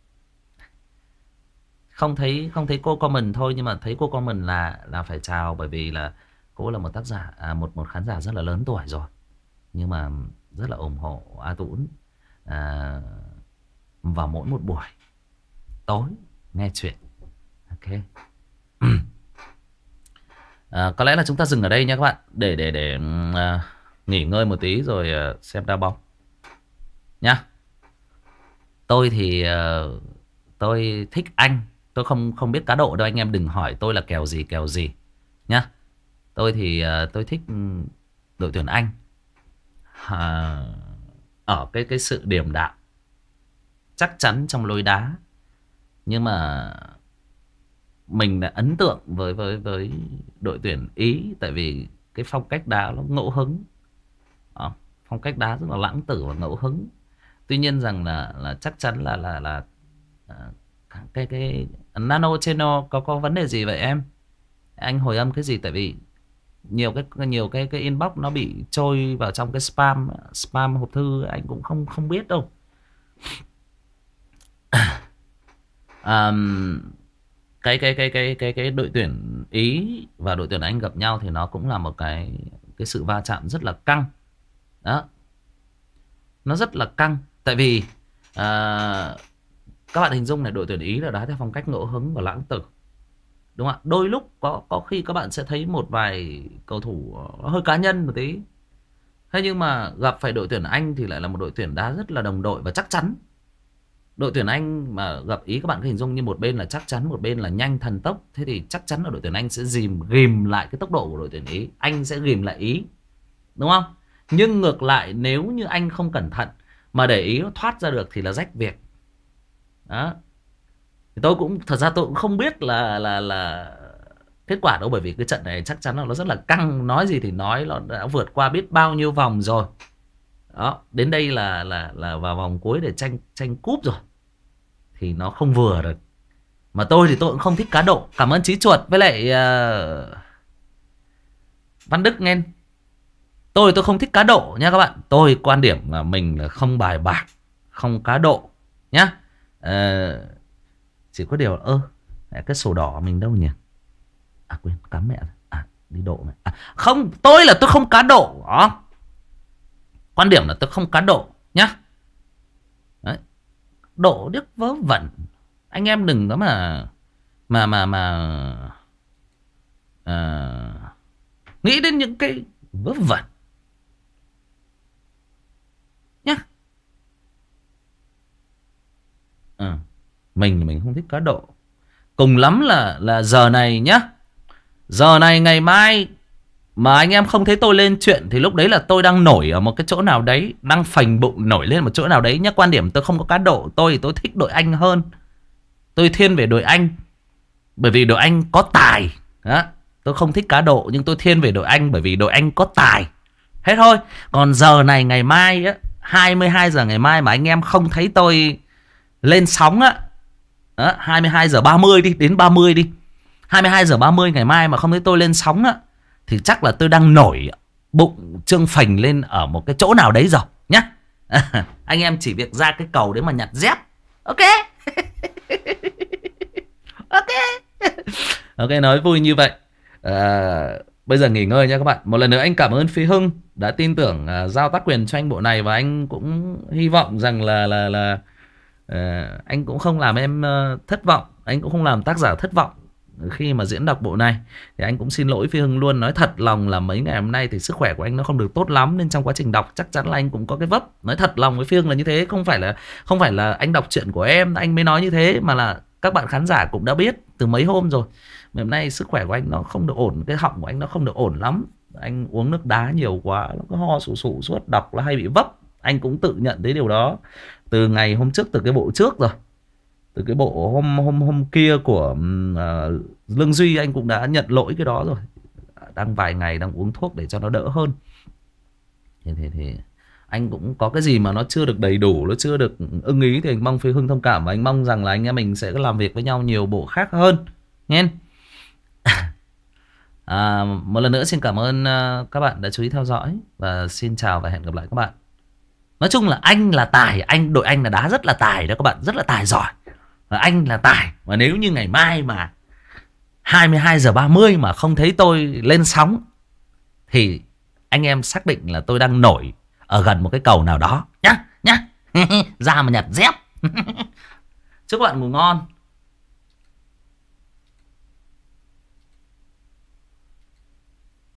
Speaker 1: Không thấy cô comment thôi, nhưng mà thấy cô comment là phải chào, bởi vì là cô là một tác giả, một khán giả rất là lớn tuổi rồi, nhưng mà rất là ủng hộ A Tũng vào mỗi một buổi tối nghe chuyện. Ok. Có lẽ là chúng ta dừng ở đây nha các bạn, để nghỉ ngơi một tí rồi xem đá bóng nhá. Tôi thì tôi thích Anh, tôi không biết cá độ đâu, anh em đừng hỏi tôi là kèo gì nhá. Tôi thì tôi thích đội tuyển Anh ở cái sự điềm đạm, chắc chắn trong lối đá. Nhưng mà mình đã ấn tượng với đội tuyển Ý, tại vì cái phong cách đá nó ngẫu hứng. Phong cách đá rất là lãng tử và ngẫu hứng. Tuy nhiên rằng là chắc chắn là cái Nano Channel có vấn đề gì vậy em? Anh hồi âm cái gì? Tại vì nhiều cái inbox nó bị trôi vào trong cái spam hộp thư, anh cũng không biết đâu. Cái đội tuyển Ý và đội tuyển Anh gặp nhau thì nó cũng là một cái sự va chạm rất là căng. Đó, nó rất là căng. Tại vì các bạn hình dung này, đội tuyển Ý là đá theo phong cách ngẫu hứng và lãng tử, đúng không ạ? Đôi lúc có khi các bạn sẽ thấy một vài cầu thủ hơi cá nhân một tí. Thế nhưng mà gặp phải đội tuyển Anh thì lại là một đội tuyển đá rất là đồng đội và chắc chắn. Đội tuyển Anh mà gặp Ý, các bạn có hình dung như một bên là chắc chắn, một bên là nhanh thần tốc. Thế thì chắc chắn là đội tuyển Anh sẽ ghim lại cái tốc độ của đội tuyển Ý. Anh sẽ ghim lại Ý, đúng không? Nhưng ngược lại, nếu như Anh không cẩn thận mà để Ý nó thoát ra được thì là rách việc. Đó. Thì thật ra tôi cũng không biết là kết quả đâu, bởi vì cái trận này chắc chắn là nó rất là căng. Nói gì thì nói, nó đã vượt qua biết bao nhiêu vòng rồi. Đó, đến đây là vào vòng cuối để tranh cúp rồi thì nó không vừa được. Mà tôi thì tôi cũng không thích cá độ. Cảm ơn Chí Chuột với lại Văn Đức nghe. Tôi không thích cá độ nha các bạn. Tôi quan điểm là mình là không bài bạc, không cá độ nhá. Chỉ có điều cái sổ đỏ mình đâu nhỉ? Quên, cắm mẹ. Đi độ này. Không, tôi không cá độ. Đó. Quan điểm là tôi không cá độ nhá. Đấy. Độ điếc vớ vẩn. Anh em đừng có nghĩ đến những cái vớ vẩn nhá. Mình không thích cá độ. Cùng lắm là giờ này nhá, giờ này ngày mai mà anh em không thấy tôi lên chuyện thì lúc đấy là tôi đang nổi ở một cái chỗ nào đấy, đang phành bụng nổi lên một chỗ nào đấy nhá. Quan điểm tôi không có cá độ, tôi thích đội Anh hơn. Tôi thiên về đội Anh bởi vì đội Anh có tài đó. Tôi không thích cá độ nhưng tôi thiên về đội Anh bởi vì đội Anh có tài. Hết thôi. Còn giờ này ngày mai á, 22 giờ ngày mai mà anh em không thấy tôi lên sóng á, 22 giờ 30 đi, đến 30 đi, 22 giờ 30 ngày mai mà không thấy tôi lên sóng á, thì chắc là tôi đang nổi bụng trương phình lên ở một cái chỗ nào đấy rồi nhá. Anh em chỉ việc ra cái cầu đấy mà nhặt dép. Ok. Ok. Ok, nói vui như vậy. Bây giờ nghỉ ngơi nha các bạn. Một lần nữa anh cảm ơn Phi Hưng đã tin tưởng giao tác quyền cho anh bộ này. Và anh cũng hy vọng rằng là anh cũng không làm em thất vọng. Anh cũng không làm tác giả thất vọng khi mà diễn đọc bộ này. Thì anh cũng xin lỗi Phi Hưng luôn. Nói thật lòng là mấy ngày hôm nay thì sức khỏe của anh nó không được tốt lắm, nên trong quá trình đọc chắc chắn là anh cũng có cái vấp. Nói thật lòng với Phi Hưng là như thế. Không phải là anh đọc chuyện của em anh mới nói như thế, mà là các bạn khán giả cũng đã biết từ mấy hôm rồi. Ngày hôm nay sức khỏe của anh nó không được ổn, cái họng của anh nó không được ổn lắm. Anh uống nước đá nhiều quá, nó cứ ho sù sụ suốt, đọc là hay bị vấp. Anh cũng tự nhận thấy điều đó từ ngày hôm trước, từ cái bộ trước rồi, từ cái bộ hôm kia của Lương Duy, anh cũng đã nhận lỗi cái đó rồi. Đang vài ngày đang uống thuốc để cho nó đỡ hơn. Thì anh cũng có cái gì mà nó chưa được đầy đủ, nó chưa được ưng ý thì anh mong Phi Hưng thông cảm. Và anh mong rằng là anh em mình sẽ làm việc với nhau nhiều bộ khác hơn nghe. Một lần nữa xin cảm ơn các bạn đã chú ý theo dõi. Và xin chào và hẹn gặp lại các bạn. Nói chung là anh là tài, đội anh là đá rất là tài đó các bạn, rất là tài giỏi. Và anh là tài. Và nếu như ngày mai mà 22 giờ 30 mà không thấy tôi lên sóng thì anh em xác định là tôi đang nổi ở gần một cái cầu nào đó nhá. Ra mà nhặt dép. Chúc các bạn ngủ ngon.